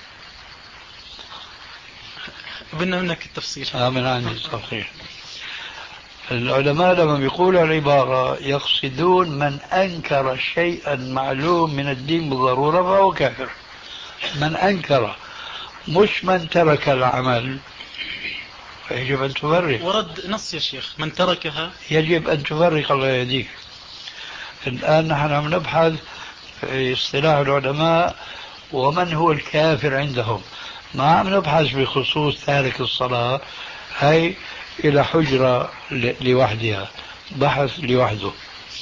J: بدنا منك التفصيل.
C: آه من عندي التفصيل. العلماء لما بيقولوا العبارة يقصدون من أنكر شيئا معلوم من الدين بالضرورة فهو كافر. من أنكر، مش من ترك العمل، يجب أن تفرق.
J: ورد نص يا شيخ من تركها.
C: يجب أن تفرق، الله يهديك. الآن نحن عم نبحث في اصطلاح العلماء ومن هو الكافر عندهم، ما عم نبحث بخصوص تارك الصلاة، هي إلى حجرة لوحدها، بحث لوحده.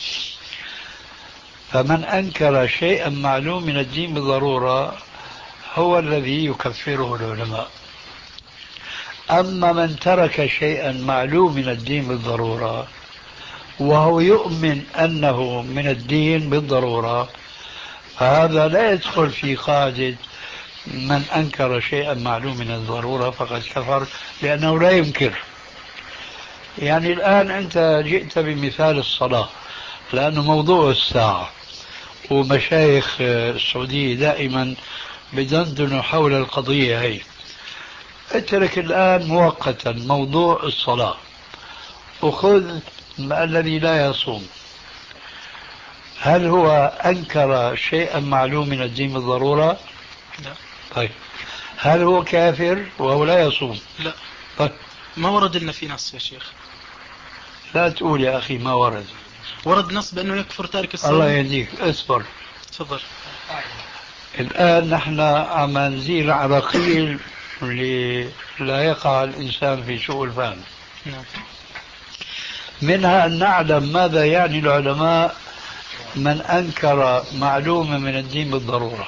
C: فمن أنكر شيئا معلوم من الدين بالضرورة هو الذي يكفره العلماء. أما من ترك شيئا معلوم من الدين بالضرورة وهو يؤمن أنه من الدين بالضرورة فهذا لا يدخل في قاعدة من أنكر شيئا معلوم من الضرورة فقد كفر، لأنه لا ينكر. يعني الآن أنت جئت بمثال الصلاة لأنه موضوع الساعة، ومشايخ السعودية دائما بدندنوا حول القضية هي. اترك الآن مؤقتا موضوع الصلاة وخذ الذي لا يصوم. هل هو أنكر شيئا معلوم من الدين بالضرورة؟
J: لا.
C: طيب هل هو كافر وهو لا يصوم؟
J: لا.
C: طيب
J: ما ورد لنا في نص يا شيخ.
C: لا تقول يا أخي ما ورد.
J: ورد نص بأنه يكفر تارك الصلاة.
C: الله يهديك، اصبر.
J: تفضل.
C: الآن نحن عم نزيل عراقيل لا يقع الإنسان في سوء الفهم.
J: نعم.
C: منها أن نعلم ماذا يعني العلماء من أنكر معلومة من الدين بالضرورة.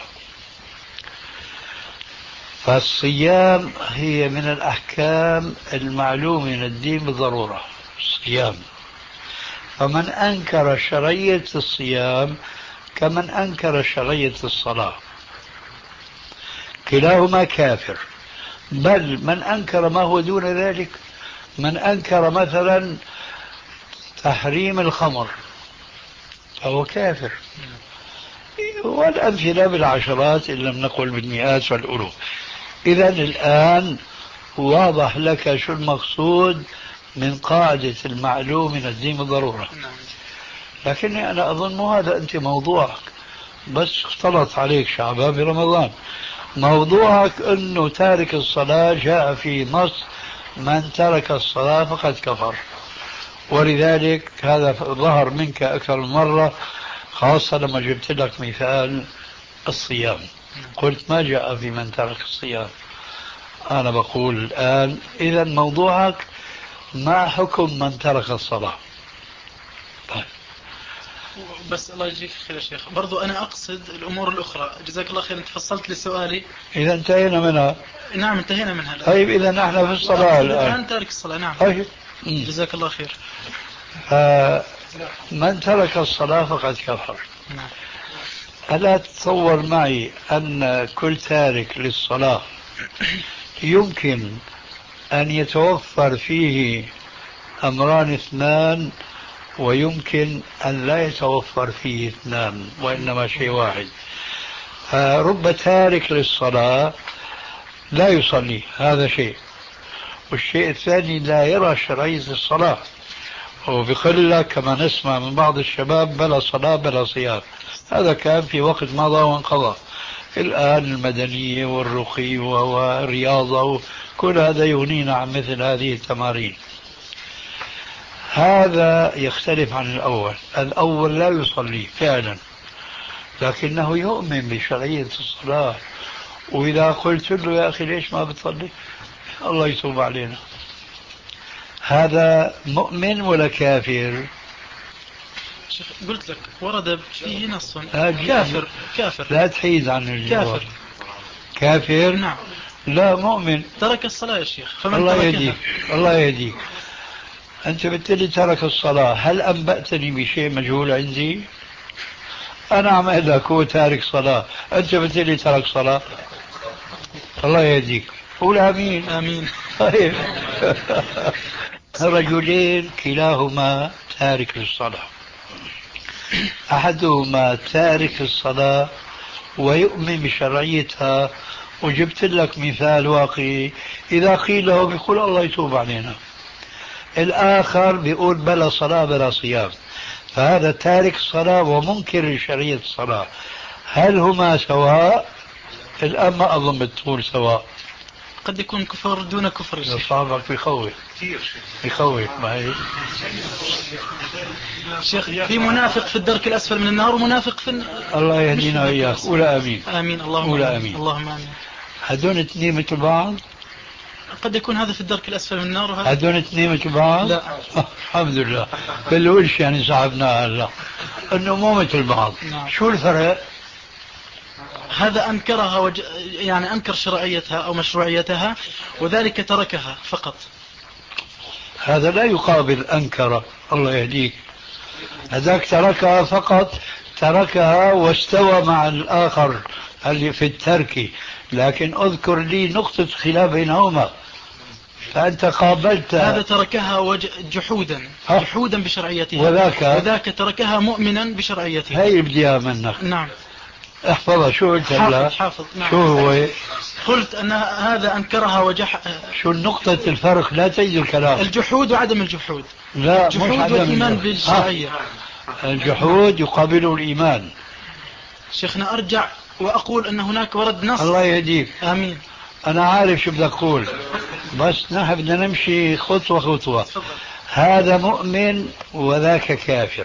C: فالصيام هي من الأحكام المعلومة من الدين بالضرورة، الصيام. فمن أنكر شرعية الصيام كمن أنكر شرعية الصلاة، كلاهما كافر. بل من أنكر ما هو دون ذلك، من أنكر مثلا تحريم الخمر فهو كافر. والأمثلة بالعشرات إن لم نقل بالمئات والألوف. إذا الآن واضح لك شو المقصود من قاعدة المعلوم من الدين بالضرورة. لكني أنا أظن مو هذا أنت موضوعك، بس اختلط عليك شعبان برمضان. موضوعك أنه تارك الصلاة جاء في نص من ترك الصلاة فقد كفر، ولذلك هذا ظهر منك أكثر من مرة، خاصة لما جبت لك مثال الصيام. قلت ما جاء في من ترك الصيام. أنا بقول الآن إذا موضوعك ما حكم من ترك الصلاة. طيب.
J: بس الله يجزيك خير يا شيخ، برضو أنا أقصد الأمور الأخرى. جزاك الله خير، أنت فصلت لسؤالي.
C: إذا انتهينا منها.
J: نعم انتهينا منها الآن.
C: طيب إذا نحن في الصلاة الآن.
J: الآن تارك الصلاة. نعم.
C: طيب.
J: جزاك الله خير.
C: من ترك الصلاة فقد كفر.
J: نعم.
C: ألا تتصور معي أن كل تارك للصلاة يمكن أن يتوفر فيه أمران اثنان، ويمكن أن لا يتوفر فيه اثنان وإنما شيء واحد. رب تارك للصلاة لا يصلي، هذا شيء. والشيء الثاني لا يرى شرعية الصلاة، وبقول لك كما نسمع من بعض الشباب بلا صلاة بلا صيام. هذا كان في وقت مضى وانقضى. الآن المدنية والرقي والرياضة كل هذا يغنينا عن مثل هذه التمارين. هذا يختلف عن الأول. الأول لا يصلي فعلا لكنه يؤمن بشرعية الصلاة، وإذا قلت له يا أخي ليش ما بتصلي، الله يتوب علينا. هذا مؤمن ولا كافر؟
J: قلت لك ورد فيه نص كافر. كافر
C: لا تحيد عن الجواب.
J: كافر.
C: كافر.
J: نعم.
C: لا مؤمن.
J: ترك الصلاة يا شيخ. فمن
C: الله
J: تركها.
C: يهديك الله يهديك. أنت بالتالي ترك الصلاة، هل أنبأتني بشيء مجهول عندي؟ أنا عم أقول لك هو تارك صلاة، أنت بالتالي ترك صلاة. الله يهديك. قول آمين.
J: آمين.
C: طيب. الرجلين كلاهما تارك للصلاة، أحدهما تارك الصلاة ويؤمن بشرعيتها، وجبت لك مثال واقعي إذا قيل له بيقول الله يتوب علينا. الآخر بيقول بلا صلاة بلا صيام، فهذا تارك الصلاة ومنكر لشرعية الصلاة. هل هما سواء؟ الآن ما أظن بتقول سواء.
J: قد يكون كفر دون كفر.
C: صعبك بيخوف بيخوف ما هي
J: شيخ. في منافق في الدرك الأسفل من النار ومنافق في
C: الله يهدينا وإياك. قول آمين.
J: آمين. اللهم
C: قول
J: آمين.
C: آمين.
J: اللهم آمين.
C: هدول اثنين مثل بعض؟
J: قد يكون هذا في الدرك الأسفل من النار وهذا.
C: هدول اثنين مثل بعض؟
J: لا.
C: الحمد لله. بالوش يعني صاحبنا هلا انه مو مثل بعض.
J: نعم.
C: شو الفرق؟
J: هذا أنكرها وج... يعني أنكر شرعيتها أو مشروعيتها وذلك تركها فقط.
C: هذا لا يقابل أنكر. الله يهديك. هذاك تركها فقط، تركها واستوى مع الآخر اللي في الترك، لكن أذكر لي نقطة خلاف بينهما. فأنت قابلت
J: هذا تركها وج... جحودا جحودا بشرعيتها،
C: وذاك
J: وذاك تركها مؤمنا بشرعيتها.
C: هي بديها منك.
J: نعم.
C: احفظها. شو قلت لها؟
J: حافظ حافظ. نعم.
C: شو هو؟
J: قلت أن هذا أنكرها وجح.
C: شو نقطة الفرق؟ لا تجد الكلام.
J: الجحود وعدم الجحود.
C: لا،
J: الجحود
C: مش عدم
J: والإيمان
C: الجحود.
J: بالشرعية.
C: الجحود يقابله الإيمان.
J: شيخنا أرجع وأقول أن هناك ورد نص.
C: الله يهديك.
J: آمين.
C: أنا عارف شو بدك تقول، بس نحن بدنا نمشي خطوة خطوة. هذا مؤمن وذاك كافر.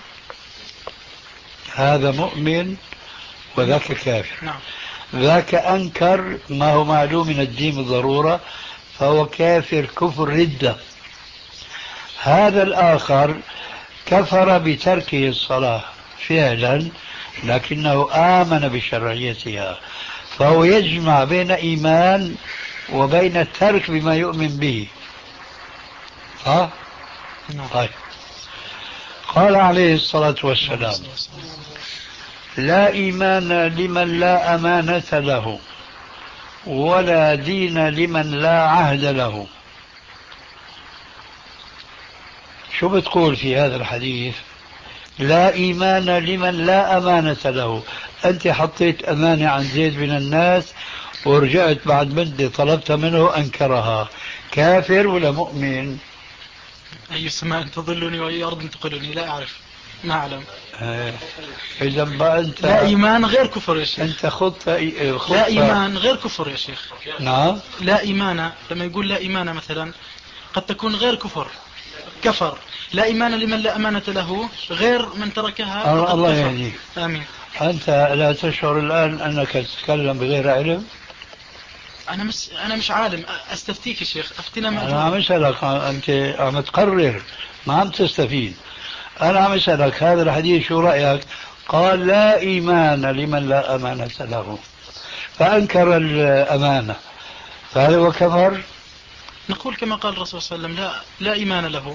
C: هذا مؤمن وذاك كافر.
J: نعم.
C: ذاك أنكر ما هو معلوم من الدين بالضرورة، فهو كافر كفر ردة. هذا الآخر كفر بتركه الصلاة فعلا، لكنه آمن بشرعيتها، فهو يجمع بين إيمان وبين الترك بما يؤمن به. ها؟ طيب. قال عليه الصلاة والسلام: لا إيمان لمن لا أمانة له، ولا دين لمن لا عهد له. شو بتقول في هذا الحديث؟ لا إيمان لمن لا أمانة له. أنت حطيت أمانة عن زيد من الناس ورجعت بعد مدة طلبت منه أنكرها. كافر ولا مؤمن؟
J: أي سماء تظلني وأي أرض تقلني لا أعرف، ما أعلم.
C: إذا بقى أنت
J: لا إيمان غير كفر يا شيخ.
C: أنت خطة خطة
J: لا إيمان غير كفر يا شيخ.
C: نعم.
J: لا إيمان لما يقول لا إيمان مثلا قد تكون غير كفر، كفر. لا إيمان لمن لا أمانة له غير من تركها.
C: الله, الله يهديك.
J: آمين.
C: أنت لا تشعر الآن أنك تتكلم بغير علم؟
J: أنا مش أنا مش عالم، أستفتيك يا شيخ، أفتنا ما
C: أنا عم أسألك، أنت عم تقرر ما عم تستفيد. أنا عم أسألك هذا الحديث شو رأيك؟ قال لا إيمان لمن لا أمانة له، فأنكر الأمانة، فهل هو كفر؟
J: نقول كما قال الرسول صلى الله عليه وسلم: لا لا إيمان له.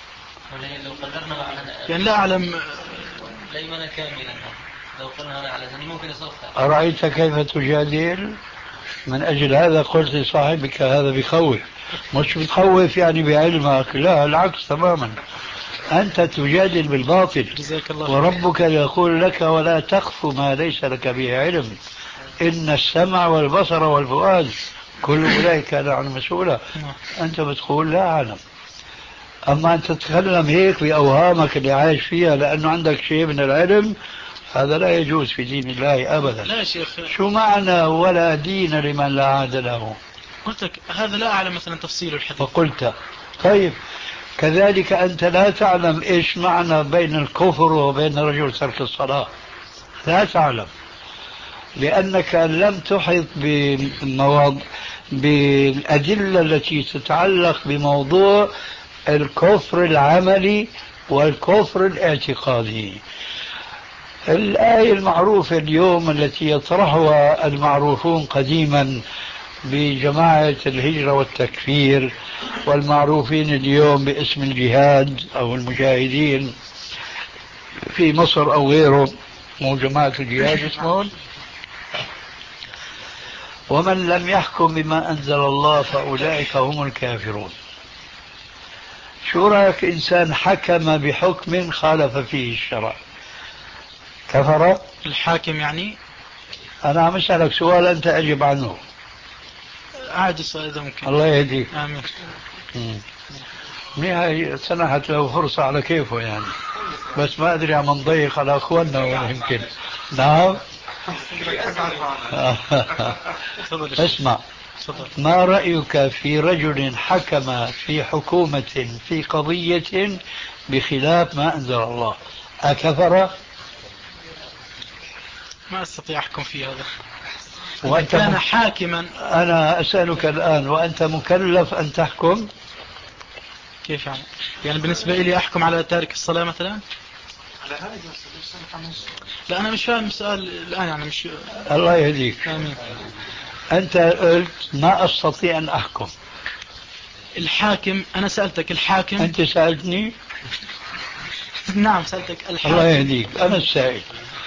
J: يعني لا أعلم.
I: لا إيمان كاملا. لو قلنا على ذلك ممكن يصرفها.
C: أرأيت كيف تجادل؟ من أجل هذا قلت لصاحبك هذا بخوف. مش بتخوف يعني بعلمك، لا العكس تماما. أنت تجادل بالباطل، وربك يقول لك: ولا تخف ما ليس لك به علم، إن السمع والبصر والفؤاد كل أولئك كان عنه مسؤولا. أنت بتقول لا أعلم. أما أن تتكلم هيك بأوهامك اللي عايش فيها لأنه عندك شيء من العلم، هذا لا يجوز في دين الله أبدا.
J: لا شيخ.
C: شو معنى ولا دين لمن لا عهد له؟
J: قلت لك هذا لا أعلم مثلا تفصيل الحديث.
C: وقلت طيب كذلك أنت لا تعلم إيش معنى بين الكفر وبين رجل ترك الصلاة، لا تعلم، لأنك لم تحط بالمواض... بالأدلة التي تتعلق بموضوع الكفر العملي والكفر الاعتقادي. الآية المعروفة اليوم التي يطرحها المعروفون قديما بجماعة الهجرة والتكفير، والمعروفين اليوم باسم الجهاد أو المجاهدين في مصر أو غيره، مو جماعة الجهاد اسمهم: ومن لم يحكم بما أنزل الله فأولئك هم الكافرون. شو رأيك إنسان حكم بحكم خالف فيه الشرع، كفر؟
J: الحاكم يعني؟
C: أنا عم أسألك سؤال أنت أجب عنه.
J: عادي السؤال إذا ممكن.
C: الله يهديك.
J: آمين.
C: منيح سنحت له فرصة على كيفه يعني، بس ما أدري عم نضيق على أخواننا ولا يمكن. نعم. اسمع، ما رأيك في رجل حكم في حكومة في قضية بخلاف ما أنزل الله، أكفر؟
J: ما أستطيع أحكم في هذا.
C: وأنت
J: كان
C: م...
J: حاكما.
C: أنا أسألك الآن، وأنت مكلف أن تحكم؟
J: كيف يعني؟ يعني بالنسبة لي أحكم على تارك الصلاة مثلا؟ لا أنا مش فاهم السؤال الآن يعني مش.
C: الله يهديك.
J: آمين.
C: أنت قلت ما أستطيع أن أحكم.
J: الحاكم، أنا سألتك الحاكم.
C: أنت سألتني؟
J: نعم سألتك الحاكم.
C: الله يهديك، أنا السائل.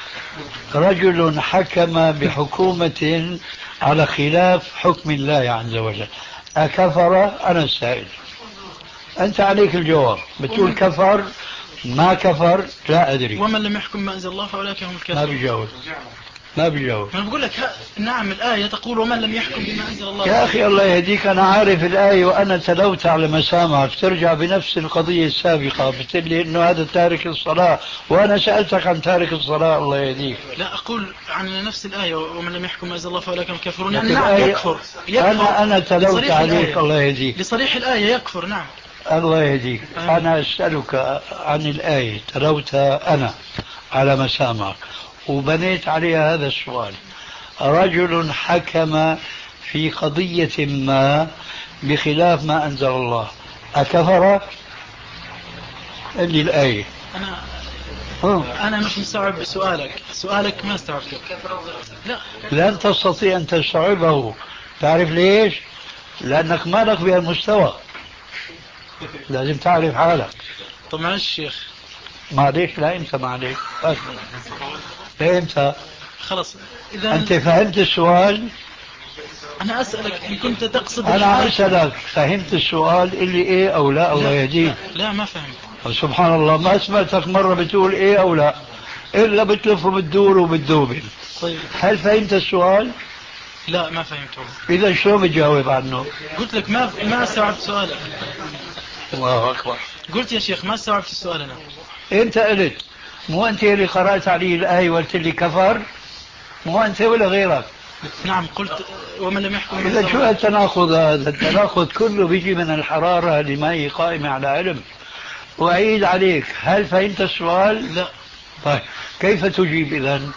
C: رجل حكم بحكومة على خلاف حكم الله عز وجل، أكفر؟ أنا السائل. أنت عليك الجواب، بتقول كفر ما كفر لا أدري.
J: ومن لم يحكم ما أنزل الله فأولئك هم الكافرون.
C: ما بيجاوب ما بيجاوب.
J: أنا بقول لك نعم الآية تقول ومن لم يحكم بما أنزل الله.
C: يا أخي الله يهديك، أنا عارف الآية وأنا تلوت على مسامعك، ترجع بنفس القضية السابقة بتقول لي إنه هذا تارك الصلاة، وأنا سألتك عن تارك الصلاة. الله يهديك.
J: لا أقول عن نفس الآية ومن لم يحكم ما أنزل الله فأولئك هم الكافرون.
C: يعني
J: نعم يكفر. يكفر.
C: أنا أنا تلوت عليك. الله يهديك.
J: لصريح الآية يكفر. نعم.
C: الله يهديك. أنا أسألك عن الآية تلوتها أنا على مسامعك وبنيت عليها هذا السؤال. رجل حكم في قضية ما بخلاف ما أنزل الله، أكفر؟ اللي الآية.
J: أنا أنا مش مستوعب سؤالك. سؤالك ما استوعبته.
C: لا لن تستطيع أن تستوعبه. تعرف ليش؟ لأنك مالك بهالمستوى، لازم تعرف حالك.
J: طب معلش شيخ.
C: معلش. لا أنت معلش. لا أنت
J: خلاص. إذا
C: أنت فهمت السؤال.
J: أنا أسألك إن كنت تقصد.
C: أنا أسألك فهمت السؤال اللي إيه أو لا؟ الله يهديك.
J: لا, لا ما فهمت.
C: سبحان الله، ما سمعتك مرة بتقول إيه أو لا، إلا بتلف وبتدور وبتدوبل.
J: طيب
C: هل فهمت السؤال؟
J: لا ما فهمته.
C: إذا شو بتجاوب عنه؟
J: قلت لك ما ما استوعبت سؤالك.
C: الله أكبر.
J: قلت يا شيخ ما استوعبت السؤال. أنا
C: أنت قلت، مو أنت اللي قرأت عليه الآية وقلت لي كفر؟ مو أنت ولا غيرك؟
J: نعم قلت ومن لم يحكم.
C: إذا شو التناقض هذا؟ التناقض كله بيجي من الحرارة اللي ما هي قائمة على علم. وأعيد عليك، هل فهمت السؤال؟
J: لا.
C: طيب كيف تجيب إذن؟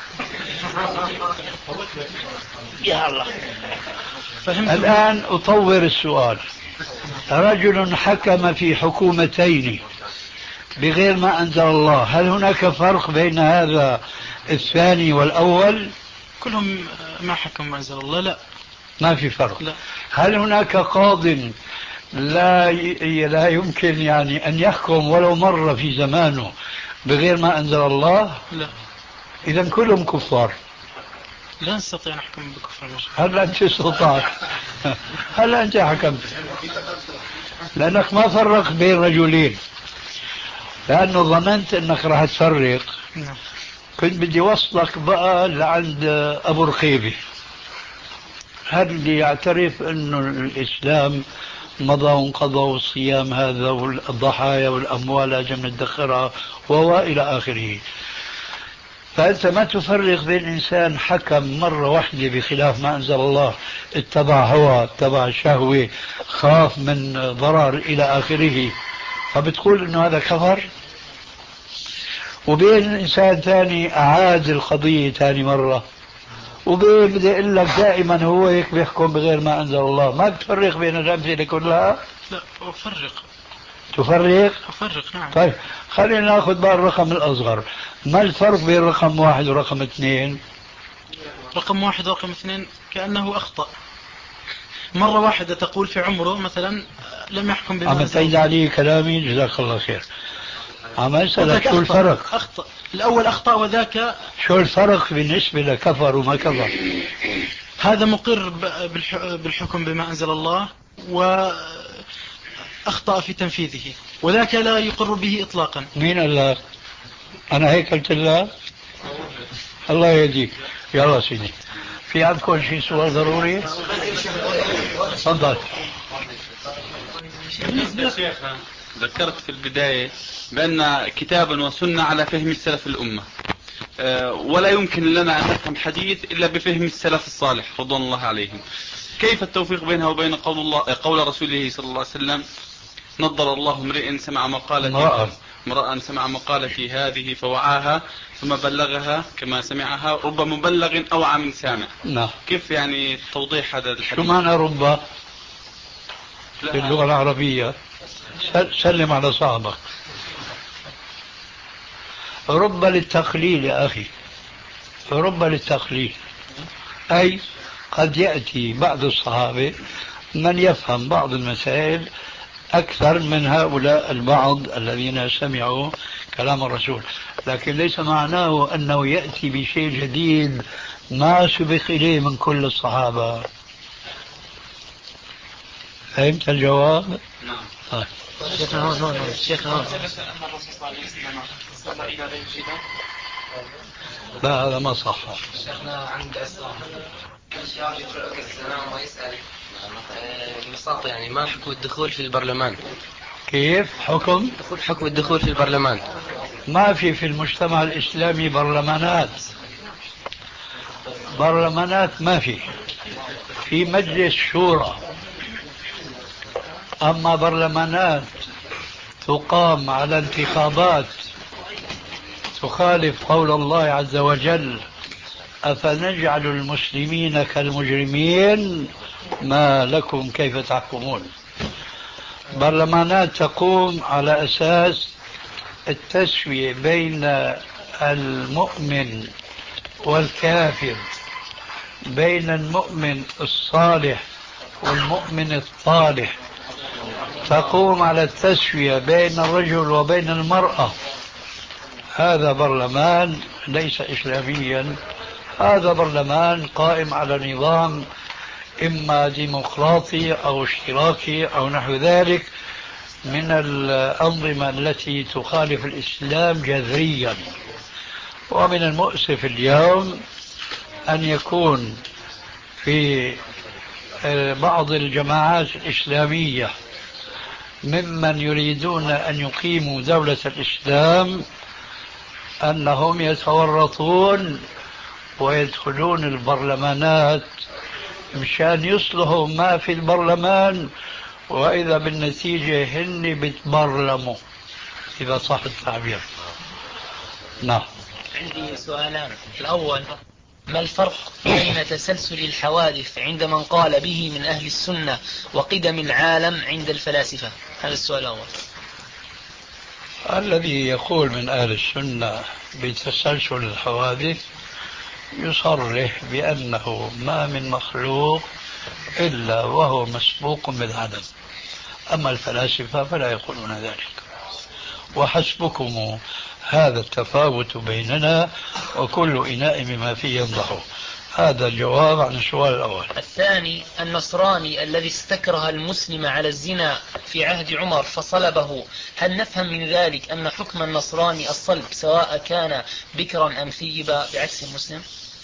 C: يا الله.
J: فهمت.
C: الآن أطور السؤال. رجل حكم في حكومتين بغير ما أنزل الله، هل هناك فرق بين هذا الثاني والأول؟
J: كلهم ما حكم ما أنزل الله. لا
C: ما في فرق.
J: لا.
C: هل هناك قاض لا لا يمكن يعني أن يحكم ولو مرة في زمانه بغير ما أنزل الله؟
J: لا.
C: إذن كلهم كفار.
J: لا نستطيع أن نحكم بكفر.
C: هل أنت استطعت؟ هل أنت حكمت؟ لأنك ما فرق بين رجلين، لأنه ظننت أنك راح تفرق.
J: نعم.
C: كنت بدي وصلك بقى لعند أبو رقيبة، هذا اللي يعترف أنه الإسلام مضى وانقضى والصيام هذا والضحايا والأموال لازم ندخرها وإلى آخره. فأنت ما تفرق بين إنسان حكم مرة واحدة بخلاف ما أنزل الله، اتبع هوى اتبع شهوة خاف من ضرر إلى آخره، فبتقول إنه هذا كفر. وبين إنسان ثاني أعاد القضية ثاني مرة، وبين بدي أقول لك دائما هو هيك بيحكم بغير ما أنزل الله. ما بتفرق بين الأمثلة كلها؟
J: لا أفرق.
C: تفرق؟
J: أفرق نعم.
C: طيب خلينا ناخذ بقى الرقم الأصغر. ما الفرق بين رقم واحد ورقم اثنين؟
J: رقم واحد ورقم اثنين كأنه أخطأ. مرة واحدة تقول في عمره مثلا لم يحكم بما
C: عم تعيد علي كلامي؟ جزاك الله خير. عم أسألك شو الفرق؟
J: أخطأ. الأول أخطأ وذاك.
C: شو الفرق بالنسبة لكفر وما كفر؟
J: هذا مقر بالحكم بما أنزل الله وأخطأ في تنفيذه، وذاك لا يقر به إطلاقا.
C: مين قال لك؟ أنا هيك قلت لك؟ الله يهديك. يلا سيدي، في عندكم شيء سؤال ضروري؟ تفضل.
K: شيخنا ذكرت في البداية بأن كتابا وسنة على فهم السلف الأمة، أه ولا يمكن لنا أن نفهم حديث إلا بفهم السلف الصالح رضوان الله عليهم. كيف التوفيق بينها وبين قول الله قول رسوله صلى الله عليه وسلم نضر الله امرئ سمع مقالتي امرأ سمع مقالتي هذه فوعاها ثم بلغها كما سمعها، رب مبلغ أوعى من سامع.
C: نعم.
K: كيف يعني توضيح هذا الحديث؟
C: شو معنى رب في اللغة العربية؟ سلم على صاحبك. رب للتقليل يا أخي، رب للتقليل، أي قد يأتي بعض الصحابة من يفهم بعض المسائل أكثر من هؤلاء البعض الذين سمعوا كلام الرسول، لكن ليس معناه أنه يأتي بشيء جديد ما سبق إليه من كل الصحابة. فهمت الجواب؟
K: نعم.
C: طيب.
I: شيخنا هون هون شيخنا هون.
C: لا هذا ما صح.
A: شيخنا عند السلام الشاب يقرأك السلام ويسأل ببساطة يعني ما حكم الدخول في البرلمان؟
C: كيف حكم؟
A: حكم الدخول في البرلمان.
C: ما في في المجتمع الإسلامي برلمانات، برلمانات ما في، في مجلس شورى. أما برلمانات تقام على انتخابات تخالف قول الله عز وجل أفنجعل المسلمين كالمجرمين ما لكم كيف تحكمون. برلمانات تقوم على أساس التسوية بين المؤمن والكافر، بين المؤمن الصالح والمؤمن الطالح، تقوم على التسوية بين الرجل وبين المرأة. هذا برلمان ليس إسلاميا، هذا برلمان قائم على نظام إما ديمقراطي أو اشتراكي أو نحو ذلك من الأنظمة التي تخالف الإسلام جذريا. ومن المؤسف اليوم أن يكون في بعض الجماعات الإسلامية ممن يريدون أن يقيموا دولة الإسلام أنهم يتورطون ويدخلون البرلمانات مشان يصلحوا ما في البرلمان، وإذا بالنتيجة هن بتبرلموا إذا صح التعبير. نعم.
I: عندي سؤالان. الأول، ما الفرق بين تسلسل الحوادث عند من قال به من أهل السنة وقدم العالم عند الفلاسفة؟ هذا السؤال الأول.
C: الذي يقول من أهل السنة بتسلسل الحوادث يصرح بأنه ما من مخلوق إلا وهو مسبوق بالعدم، أما الفلاسفة فلا يقولون ذلك. وحسبكم هذا التفاوت بيننا وكل إناء بما فيه ينضح. هذا الجواب عن السؤال الأول.
I: الثاني، النصراني الذي استكره المسلم على الزنا في عهد عمر فصلبه، هل نفهم من ذلك أن حكم النصراني الصلب سواء كان بكرا أم ثيبا بعكس المسلم؟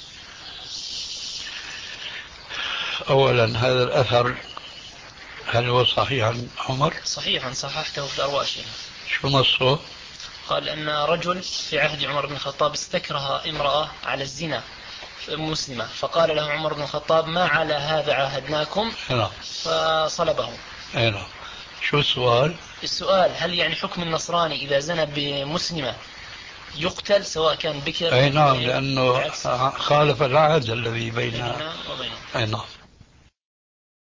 C: أولا هذا الأثر هل هو صحيح عن عمر؟
I: صحيحا، صححته في الأرواش.
C: شو نصه؟
I: قال أن رجل في عهد عمر بن الخطاب استكره امرأة على الزنا مسلمة، فقال له عمر بن الخطاب ما على هذا عاهدناكم، فصلبه.
C: أينا. شو السؤال؟
I: السؤال، هل يعني حكم النصراني إذا زنى بمسلمة يقتل سواء كان بكر؟
C: أي نعم، لأنه خالف العهد الذي بيننا
I: وبينه.
C: أي نعم.